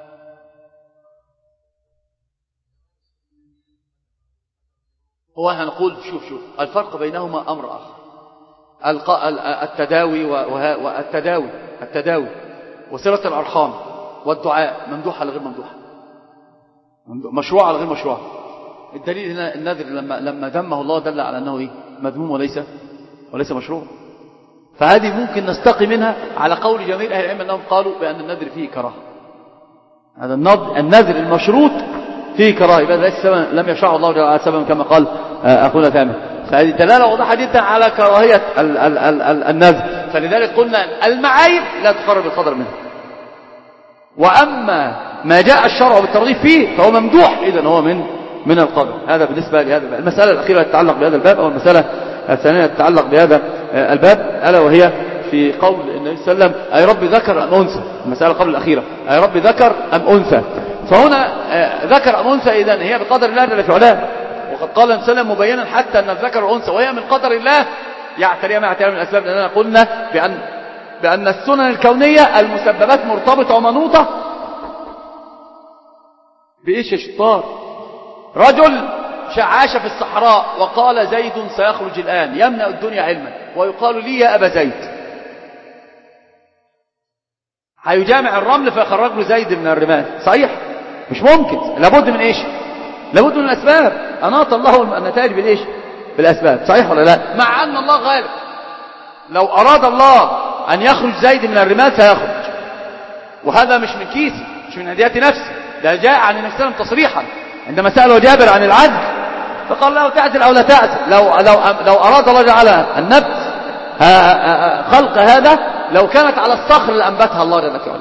هو هنقول شوف شوف الفرق بينهما أمر آخر. التداوي والتداوي التداوي وصلة الأرحام والدعاء ممدوحة لغير ممدوحة، مشروع على غير مشروع. الدليل هنا النذر لما لما ذمه الله دل على أنه إيه؟ مذموم وليس وليس مشروع. فهذه ممكن نستقي منها على قول جميع أهل العلم أنهم قالوا بأن النذر فيه كراهة. هذا النذر المشروط فيه كراهة، يبقى ليس لم يشرع الله جل وعلا سببا كما قال أخونا تامر. فهذه دلالة واضحة جدا على كراهية النذر. فلذلك قلنا المعايب لا تقرب القدر منه، وأما ما جاء الشرع بالترغيب فيه فهو ممدوح، إذن هو من من القدر. هذا بالنسبة لهذا الباب. المسألة الأخيرة تتعلق بهذا الباب، أو المسألة الثانية تتعلق بهذا الباب، ألا وهي في قول النبي صلى الله عليه وسلم أي رب ذكر أم أنثى. المسألة قبل الأخيرة أي رب ذكر أم أنثى. فهنا ذكر أم أنثى إذن هي بقدر الله جل في علاه. وقد قال النبي صلى الله عليه وسلم مبينا حتى أن الذكر والأنثى وهي من قدر الله يعتريها ما يعتريها من الأسباب، لأننا قلنا بأن, بأن السنن الكونية المسببات مرتبطة ومنوطة بإيش يا شطار؟ رجل عاش في الصحراء وقال زيد سيخرج الآن يمنع الدنيا علما، ويقال لي يا أبا زيد، هيجامع الرمل فيخرج له زيد من الرمال، صحيح؟ مش ممكن، لابد من إيش؟ لابد من الأسباب. أناط الله النتائج بالإيش؟ بالأسباب، صحيح ولا لا؟ مع أن الله غالب، لو أراد الله أن يخرج زيد من الرمال سيخرج، وهذا مش من كيسي، مش من هديات نفسي، ده جاء عن النبي صلى الله عليه وسلم تصريحا عندما سأله جابر عن العدل فقال له تعدل أو لا تعدل. لو, لو, لو أراد الله جل وعلا النبت خلق هذا لو كانت على الصخر لأنبتها الله جل وعلا،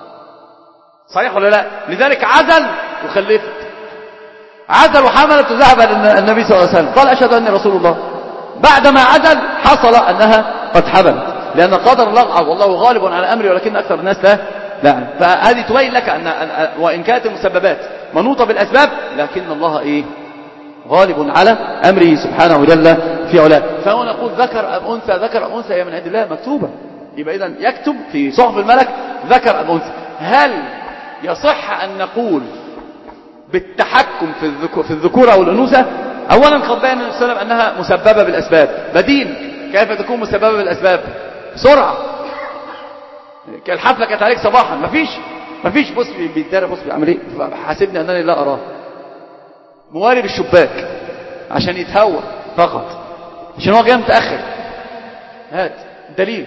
صحيح ولا لا؟ لذلك عزل وخلفت، عزل وحملت وذهب النبي صلى الله عليه وسلم قال أشهد أني رسول الله. بعدما عزل حصل أنها قد حملت، لأن قدر الله والله غالب على أمري ولكن أكثر الناس لا لا. فهذه تبين لك أن وإن كانت المسببات منوطة بالأسباب لكن الله إيه؟ غالب على أمره سبحانه جل في علاه. فهو نقول ذكر أم أنثى، ذكر أم أنثى هي من عند الله مكتوبة، يبقى إذن يكتب في صحف الملك ذكر أم أنثى. هل يصح أن نقول بالتحكم في الذكور في الذكور أو الأنوثة؟ أولا قد بين النبي صلى الله عليه وسلم أنها مسببة بالأسباب، بدين كيف تكون مسببة بالأسباب؟ بسرعة، الحفلة كانت عليك صباحا، مفيش مفيش بص بيتدارى، بص بيعمل ايه، حاسبني أنني لا أراه، موارب الشباك عشان يتهوى فقط، عشان هو جاي متأخر، هات دليل.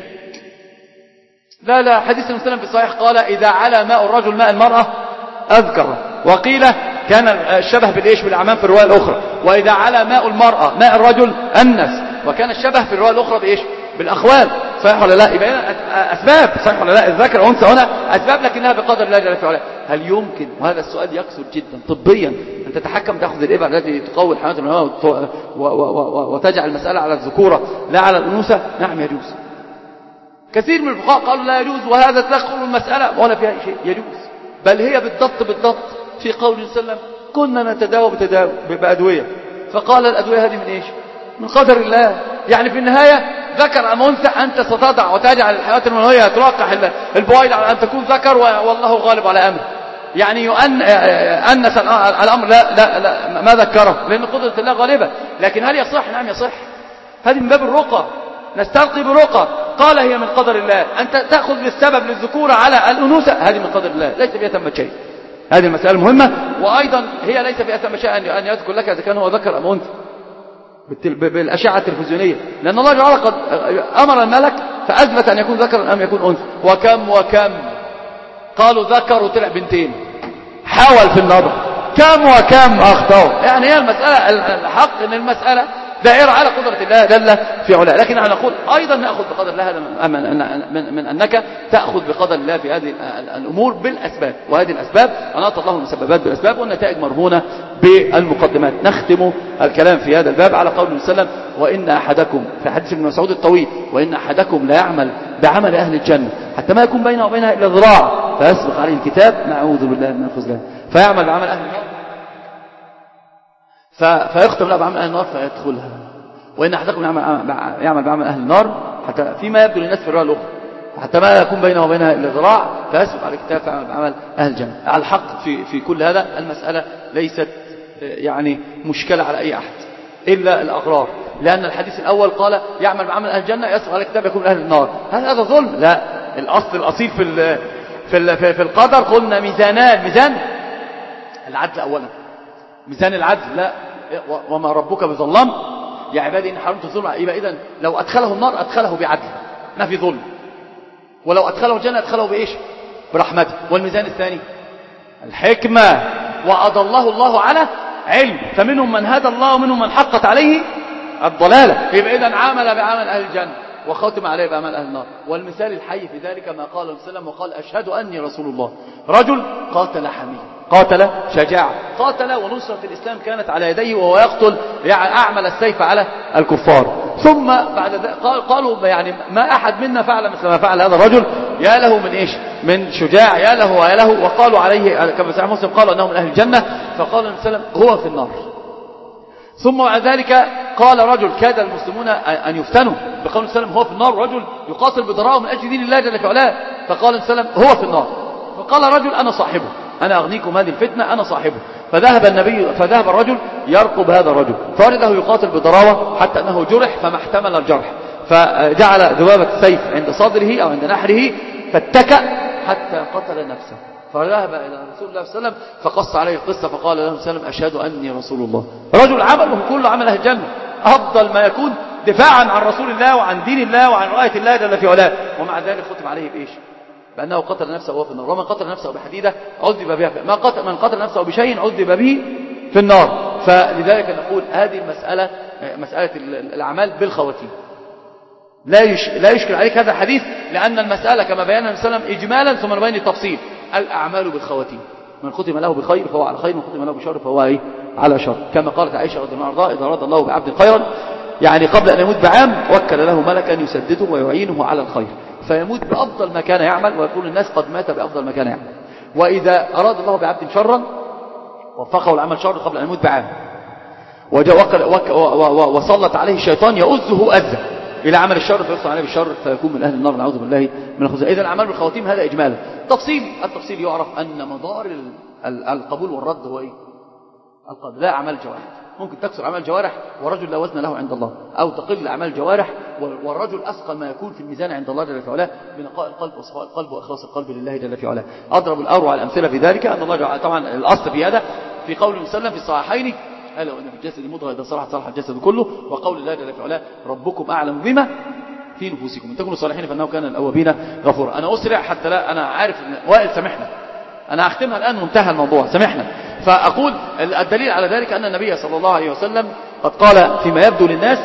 لا لا، حديث النبي صلى الله عليه وسلم في الصحيح قال إذا على ماء الرجل ماء المرأة أذكر، وقيل كان الشبه بالإيش بالأعمام في الرواية الأخرى، وإذا على ماء المرأة ماء الرجل أنس، وكان الشبه في الرواية الأخرى بإيش بالأخوال، صحيح ولا لا؟ يبقى أسباب، صحيح ولا لا؟ الذكر والأنثى هنا أسباب لكنها بقدر الله جل وعلا. هل يمكن، وهذا السؤال يكثر جدا طبيا، أن تتحكم تأخذ الإبر التي تقوي الحيوانات المنوية وتجعل المسألة على الذكورة لا على الأنوثة؟ نعم يجوز. كثير من الفقهاء قالوا لا يجوز، وهذا تدخل المسألة ولا فيها شيء، يجوز، بل هي بالضبط بالضبط في قول صلى الله عليه وسلم كنا نتداوى بتداوى بأدوية، فقال الأدوية هذه من إيش؟ من قدر الله. يعني في النهاية ذكر أم أنثى أنت ستضع وتجعل الحيوانات المنوية تلقح البويض على أن تكون ذكر والله غالب على أمره، يعني يؤن أنس الأمر، لا لا لا ما ذكره لأن قدرة الله غالبة. لكن هل يصح؟ نعم يصح، هذه من باب الرقى، نستلقي برقى. قال هي من قدر الله، أنت تأخذ بالسبب للذكورة على الأنوثة، هذه من قدر الله، ليس فيها ثمة شيء. هذه المسألة المهمة، وأيضا هي ليس فيها ثمة شيء أن يذكر لك إذا كان هو ذكر أم أنثى بالأشعة التلفزيونية، لأن الله تعالى قد أمر الملك فأثبت أن يكون ذكر أم يكون أنثى. وكم وكم قالوا ذكر وطلع بنتين، حاول في النظر كم وكم أخطأوا. يعني هي المسألة الحق أن المسألة دائرة على قدرة الله جل في علاه، لكن نحن نقول أيضا نأخذ بقدر الله هذا من, من أنك تأخذ بقدر الله في هذه الأمور بالأسباب، وهذه الأسباب أناط الله المسببات بالأسباب والنتائج مرهونة بالمقدمات. نختم الكلام في هذا الباب على قول النبي صلى الله عليه وسلم وإن أحدكم في حديث ابن مسعود الطويل وإن أحدكم لا يعمل بعمل أهل الجنة حتى ما يكون بينه وبينها إلا ذراع فيسبق عليه الكتاب، نعوذ بالله من الخذلان، فيعمل بعمل أهل النار فيختم له بعمل أهل النار فيدخلها. وإن أحدكم يعمل بعمل أهل النار حتى فيما يبدو للناس في الرواية الأخرى حتى ما يكون بينه وبينها إلا ذراع فيسبق على الكتاب فيعمل بعمل أهل الجنة. على الحق في في كل هذا المسألة ليست يعني مشكلة على أي أحد إلا الأغرار، لأن الحديث الأول قال يعمل بعمل أهل الجنة يسبق على الكتاب يكون أهل النار، هل هذا ظلم؟ لا، الأصل الأصيل في ال في ال في القدر قلنا ميزانان، ميزان العدل أولا، ميزان العدل، لا وما ربك بظلام يا عبادي إن حرمت الظلم، يبقى إذن لو أدخله النار أدخله بعدل ما في ظلم، ولو أدخله الجنة أدخله بإيش؟ برحمته. والميزان الثاني الحكمة، وأضله الله على علم، فمنهم من هدى الله ومنهم من حقت عليه الضلالة، يبقى إذن عامل بعمل أهل الجنة وختم عليه بعمل أهل النار. والمثال الحي في ذلك ما قال النبي صلى الله عليه وسلم وقال أشهد أني رسول الله، رجل قاتل حمية، قاتل شجاعة، قاتل ونصرة الإسلام كانت على يديه وهو يقتل يعني أعمل السيف على الكفار. ثم بعد ذلك قالوا يعني ما أحد منا فعل مثل ما فعل هذا الرجل، يا له من إيش؟ من شجاع، يا له ويا له. وقالوا عليه كما سمع مسلم قالوا أنه من أهل الجنة، فقال النبي صلى الله عليه وسلم هو في النار. ثم بعد ذلك قال رجل كاد المسلمون أن يفتنوا بقول السلام هو في النار، رجل يقاتل بضراءه من أجل دين الله جل في علاه، فقال السلام هو في النار. فقال رجل أنا صاحبه، أنا أغنيكم هذه الفتنة، أنا صاحبه. فذهب النبي فذهب الرجل يرقب هذا الرجل، فوجده يقاتل بضراوة حتى أنه جرح فما احتمل الجرح، فجعل ذبابة السيف عند صدره أو عند نحره فاتكأ حتى قتل نفسه. فذهب إلى رسول الله صلى الله عليه وسلم فقص عليه القصة، فقال له صلى الله عليه وسلم أشهد أني رسول الله. رجل عمله كله عمل أهل الجنة، أفضل ما يكون دفاعا عن رسول الله وعن دين الله وعن رؤية الله جل في علاه، ومع ذلك ختم عليه بإيش؟ بأنه قتل نفسه وهو في النار. ومن قتل نفسه بحديدة عذب بها، ما قتل من قتل نفسه بشيء عذب به في النار. فلذلك نقول هذه المسألة مسألة الأعمال بالخواتيم لا يش... لا يشكل عليك هذا الحديث، لأن المسألة كما بينا النبي صلى الله عليه وسلم إجمالا ثم نبين التفصيل. الأعمال بالخواتيم، من ختم له بخير فهو على خير، من ختم له بشر فهو إيه؟ على شر. كما قالت عائشة رضي الله عنها إذا أراد الله بعبد خيرا، يعني قبل أن يموت بعام وكل له ملكا يسدده ويعينه على الخير، فيموت بأفضل ما كان يعمل، ويقول الناس قد مات بأفضل ما كان يعمل. وإذا أراد الله بعبد شرا وفقه العمل شر قبل أن يموت بعام، وسلط عليه الشيطان يؤذه أذى إلى عمل الشر فيحصل عليه بالشر فيكون من أهل النار، نعوذ بالله من الخزي. إذا الأعمال بالخواتيم هذا إجمالا. تفصيل التفصيل يعرف أن مدار القبول والرد هو إيه؟ القلب، لا أعمال الجوارح. ممكن تكسر أعمال الجوارح ورجل لا وزن له عند الله، أو تقل أعمال الجوارح والرجل أثقل ما يكون في الميزان عند الله جل في علاه بنقاء القلب وصفاء القلب وإخلاص القلب لله جل في علاه. أضرب الأروع الأمثلة في ذلك أن الله جعل طبعا الأصل في هذا في قول المسلم في الصحيحين ألا وإن في الجسد مضغة إذا صلحت صلح الجسد كله، وقول الله جل في علاه ربكم أعلم بما في نفوسكم إن تكونوا صالحين فإنه كان الأوابين غفورا. أنا أسرع حتى لا أنا عارف إن وائل سامحنا، أنا أختمها الآن وانتهى الموضوع سامحنا. فأقول الدليل على ذلك أن النبي صلى الله عليه وسلم قد قال فيما يبدو للناس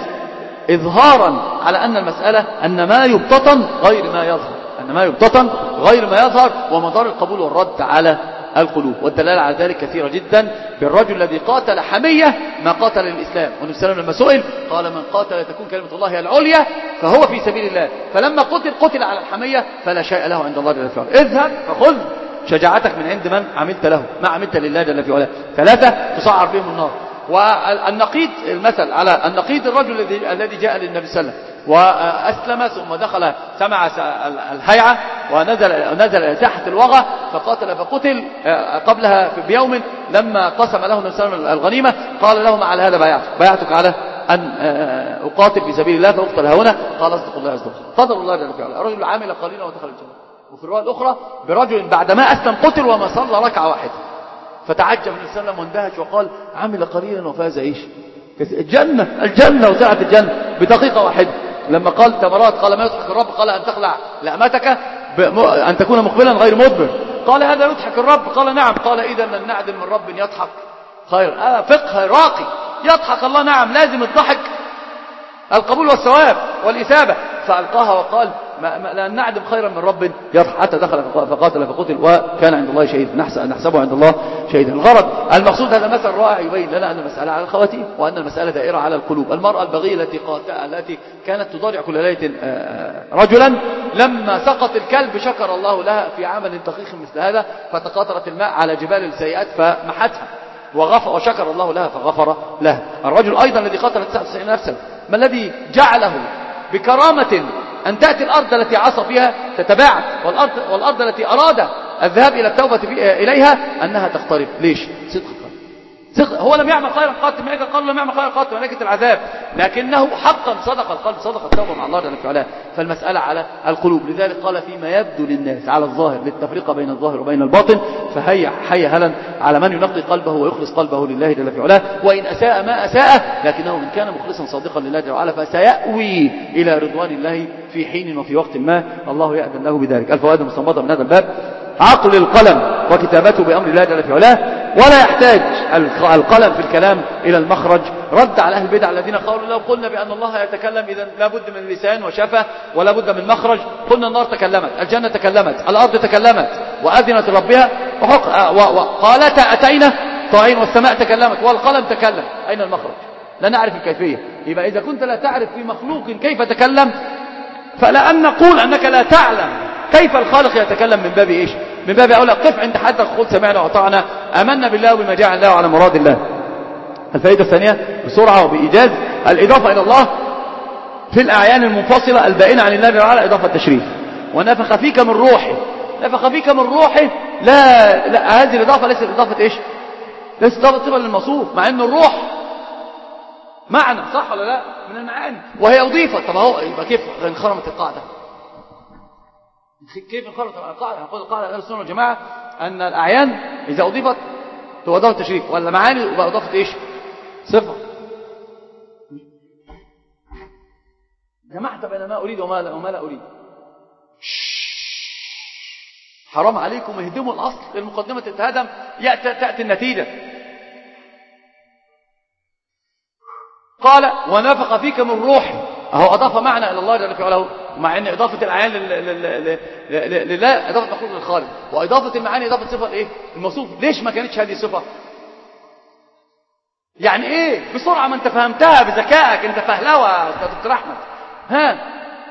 إظهارا على أن المسألة أن ما يبتطن غير ما يظهر، أن ما يبتطن غير ما يظهر، ومدار القبول والرد على القلوب. والدلالة على ذلك كثيرة جدا بالرجل الذي قاتل حمية ما قاتل الإسلام، والنبي صلى الله عليه وسلم لما سئل قال من قاتل تكون كلمة الله العليا فهو في سبيل الله، فلما قتل قتل على الحمية فلا شيء له عند الله جل في علاه. اذهب فخذ شجاعتك من عند من عملت له، ما عملت لله جل في علاه. ثلاثة تصعر بهم النار. والنقيض المثل على النقيض الرجل الذي الذي جاء للنبي صلى الله عليه وسلم وأسلم ثم دخل سمع الهيعة ونزل نزل تحت الوغى فقاتل فقتل قبلها بيوم لما قسم له النبي صلى الله عليه وسلم الغنيمة قال له على هذا بايعتك بايعتك على أن أقاتل في سبيل الله فأقتل هنا، قال أصدق الله أصدق. فضل الله جل في علاه. الرجل عامل قليلا ودخل الجنة. وفي الرواية الأخرى برجل بعدما أسلم قتل وما صلى ركعة واحدة، فتعجب النبي صلى الله عليه وسلم واندهش وقال عمل قليلا وفاز ايش؟ الجنة الجنة وسعة الجنة بدقيقة واحدة. لما قال تمرات قال ما يضحك الرب؟ قال أن تخلع لأمتك أن تكون مقبلا غير مدبر. قال هذا يضحك الرب؟ قال نعم. قال إذا من نعدل من رب يضحك خير. آه فقه راقي يضحك الله، نعم لازم الضحك القبول والثواب والإثابة. فألقاها وقال ما ما لأن نعدم خيرا من رب يضحك، حتى دخل فقاتل فقتل وكان عند الله شهيدا، نحسبه عند الله شهيدا. الغرض المقصود هذا مثل رائع يبين لنا أن المسألة على الخواتيم وأن المسألة دائرة على القلوب. المرأة البغية التي قاتل التي كانت تضارع كل ليلة رجلا لما سقط الكلب شكر الله لها في عمل دقيق مثل هذا فتقاطرت الماء على جبال السيئات فمحتها وغفر وشكر الله لها فغفر لها. الرجل أيضا الذي قتل تسعة وتسعين نفسا ما الذي جعله بكرامة أن تأتي الأرض التي عصى فيها تتباعد، والأرض, والأرض التي أراد الذهاب إلى التوبة إليها أنها تقترب؟ ليش؟ صدق القلب. صدق. هو لم يعمل خيرا قط، ملائكة قال لم يعمل خيرا قط ملائكة العذاب، لكنه حقا صدق القلب، صدق التوبة مع الله جل في علاه. فالمسألة على القلوب. لذلك قال فيما يبدو للناس على الظاهر للتفرقة بين الظاهر وبين الباطن، فهيا حي هلا على من ينقي قلبه ويخلص قلبه لله جل في علاه. وإن أساء ما أساء لكنه من كان مخلصا صادقا لله جل وعلا فسيأوي إلى رضوان الله في حين وفي وقت ما الله يأذن له بذلك. الفوائد المستنبطة من هذا الباب: عقل القلم وكتابته بأمر الله جل في علاه، ولا يحتاج القلم في الكلام إلى المخرج. رد على أهل البدع الذين قالوا لو قلنا بأن الله يتكلم إذا لابد من لسان وشفة ولا بد من مخرج. قلنا النار تكلمت، الجنة تكلمت، الأرض تكلمت وأذنت ربها وقالت أتينا طائعين، والسماء تكلمت والقلم تكلم. أين المخرج؟ لا نعرف الكيفية. يبقى إذا كنت لا تعرف في مخلوق كيف تكلم فلا أن نقول أنك لا تعلم كيف الخالق يتكلم من باب إيش؟ من باب أولى قف عند حدك قل سمعنا وأطعنا آمنا بالله وبما جاء الله على مراد الله. الفائدة الثانية بسرعة وبإيجاز الإضافة إلى الله في الأعيان المنفصلة البائنة عن الله تعالى إضافة التشريف. ونفخ فيك من روحه، نفخ فيك من روحه، لا, لا هذه الإضافة ليست إضافة إيش؟ ليست إضافة صفة للموصوف، مع أن الروح معنى، صح ولا لا؟ من المعاني وهي أضيفت. طب اهو يبقى كيف انخرمت القاعدة؟ كيف انخرمت القاعدة؟ نقول القاعدة أهل السنة والجماعة أن الأعيان إذا أضيفت تبقى إضافة تشريف، ولا معاني يبقى إضافة إيش؟ صفة. جمعت بين ما أريد وما لا, وما لا أريد. حرام عليكم اهدموا الأصل، المقدمة تتهدم تأتي النتيجة. قال ونفخ فيك من روحي، اهو أضاف معنى إلى الله جل في علاه، مع أن إضافة الأعيان لله إضافة مخلوق للخالق، وإضافة المعاني إضافة صفة لإيه؟ الموصوف. ليش ما كانتش هذه صفة؟ يعني إيه؟ بسرعة ما أنت فهمتها بذكائك، أنت فهلوة يا دكتور أحمد. ها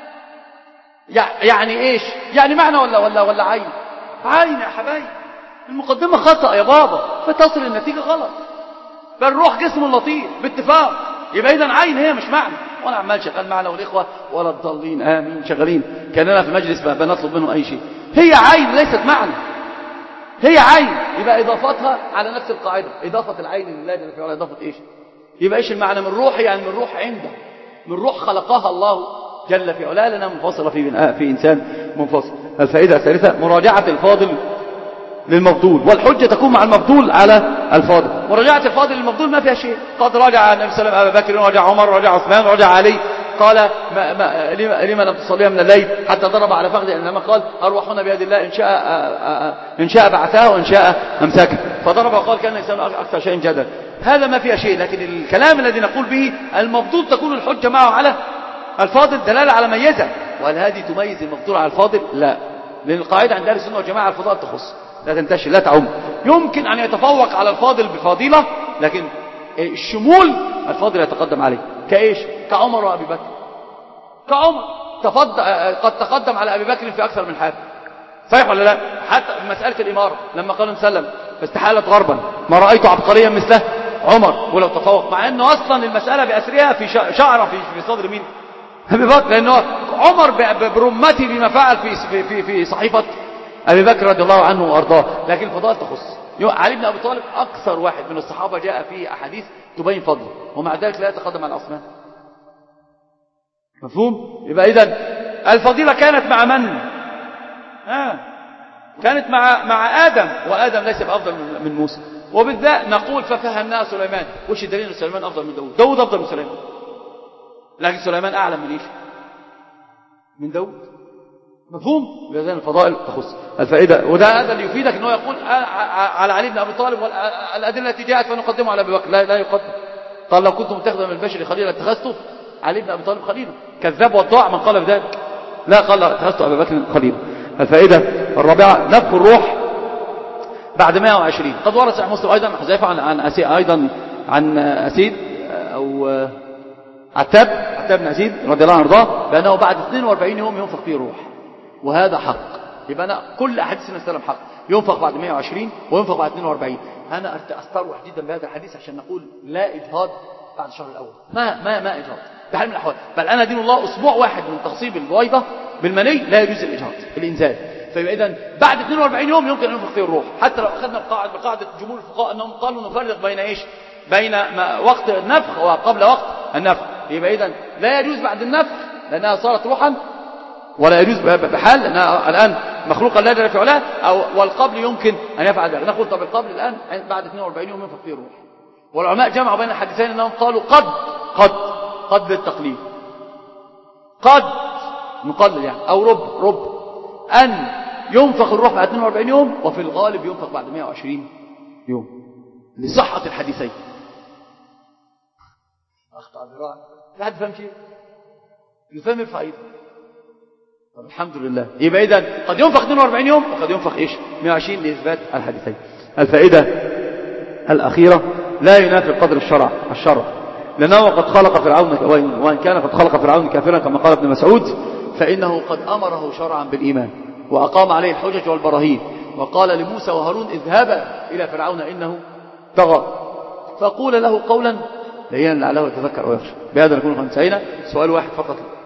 يعني إيش؟ يعني معنى ولا ولا ولا عين؟ عين يا حبايب. المقدمة خطأ يا بابا، فتصل النتيجة غلط. فالروح جسم لطيف باتفاق، يبقى إذن عين هي مش معنى. وانا عمال شغال معنا والإخوة ولا الضالين آمين شغالين كأننا في مجلس بنطلب منهم أي شيء. هي عين ليست معنى، هي عين. يبقى إضافتها على نفس القاعدة، إضافة العين لله جل في علاه إضافة إيش؟ يبقى إيش المعنى؟ من روح، يعني من روح عنده، من روح خلقها الله جل في علاه لنا منفصلة في في إنسان منفصل. الفائدة الثالثة مراجعة الفاضل للمفضول، والحجة تكون مع المفضول على الفاضل. مراجعة الفاضل للمفضول ما فيها شيء. قد راجع النبي صلى الله عليه وسلم أبا بكر، راجع عمر، راجع عثمان، راجع علي، قال ما ما لما لم تصليها من الليل حتى ضرب على فخذه، انما قال أرواحنا بيد الله، إن شاء إن شاء بعثها وإن شاء أمسكها، فضرب وقال كان الإنسان أكثر شيء جدلا. هذا ما فيها شيء. لكن الكلام الذي نقول به المفضول تكون الحجة معه على الفاضل دلالة على ميزة. وهل هذه تميز المفضول على الفاضل؟ لا، لأن القاعدة عند أهل السنة والجماعة الفضائل تخص، لا تنتشر، لا تعم. يمكن أن يتفوق على الفاضل بفضيلة، لكن الشمول الفاضل يتقدم عليه. كإيش؟ كعمر وأبي بكر. كعمر تفضل قد تقدم على أبي بكر في أكثر من حال، صحيح ولا لا؟ حتى مسألة الإمارة لما قالوا نسلم فاستحالت غربا ما رأيت عبقريا مثله عمر ولو تفوق، مع أنه أصلا المسألة بأسرها في شعر في في صدر مين؟ أبي بكر، لأنه عمر برمته بما فعل في في في صحيفة أبي بكر رضي الله عنه وأرضاه. لكن الفضائل تخص علي بن أبي طالب، أكثر واحد من الصحابة جاء فيه أحاديث تبين فضله، ومع ذلك لا يتقدم على عثمان. مفهوم؟ يبقى إذن الفضيلة كانت مع من؟ آه. كانت مع مع آدم، وآدم ليس بأفضل من موسى. وبالذات نقول ففهمناه سليمان. وش الدليل؟ سليمان أفضل من داود، داود أفضل من سليمان، لكن سليمان أعلم من إيش؟ من داود. مفهوم؟ بهذه الفضائل تخص الفائدة. وده هذا اللي يفيدك أنه يقول على علي بن أبي طالب والأدلة التي جاءت فنقدمه على أبي بكر، لا, لا يقدم. قال لو كنت متخذا من البشر خليلا اتخذته علي بن أبي طالب خليلا. كذاب وضاع من قال بذلك، لا قال اتخذته أبي بكر خليلا. الفائدة الرابعة نفخ الروح بعد مائة وعشرين. قد ورد صحيح مسلم أيضا حذيفة عن عن أسيد أيضا عن أسيد أو عتاب عتاب بن أسيد رضي الله عنه وارضاه بأنه بعد اثنين وأربعين يوم ينفخ فيه الروح، وهذا حق. يبقى أنا كل أحاديث النبي صلى الله عليه وسلم حق، ينفخ بعد مائة وعشرين وينفخ بعد اثنين وأربعين. أنا أستروح جدا بهذا الحديث عشان نقول لا إجهاض بعد الشهر الأول، ما ما ما إجهاض بحال من الأحوال. بل أنا دين الله أسبوع واحد من تغصيب البويضة بالمني لا يجوز الإجهاض الإنزال. فيبقى إذن بعد اثنين وأربعين يوم يمكن أن ينفخ فيه الروح. حتى لو أخذنا القاعدة بقاعدة جمهور الفقهاء أنهم قالوا نفرق بين إيش؟ بين وقت النفخ وقبل وقت النفخ. يبقى إذن لا يجوز بعد النفخ لأنها صارت روحا، ولا يجوز بحال لأنها الآن مخلوقا لا جل في علاه، أو والقبل يمكن أن يفعل ذلك. نقول طب القبل الآن بعد اثنين وأربعين يوم ينفخ فيه الروح. والعلماء جمعوا بين الحديثين أنهم قالوا قد قد قد للتقليل، قد نقلل يعني، أو رب رب أن ينفخ الروح بعد اثنين وأربعين يوم، وفي الغالب ينفخ بعد مائة وعشرين يوم لصحة الحديثين. أخطأ ذراع لا حد فهم شيء، الفهم الفائدة. طب الحمد لله. يبقى إذن قد ينفخ اثنين وأربعين يوم وقد ينفخ إيش؟ مائة وعشرين لإثبات الحديثين. الفائدة الأخيرة لا ينافي القدر الشرع الشرع لأنه قد خلق فرعون، وإن كان قد خلق فرعون كافرا كما قال ابن مسعود، فإنه قد أمره شرعا بالإيمان وأقام عليه الحجج والبراهين، وقال لموسى وهارون اذهبا إلى فرعون إنه طغى فقول له قولا لينا لعله يتذكر أو يخشى. بهذا نكون قد انتهينا. سؤال واحد فقط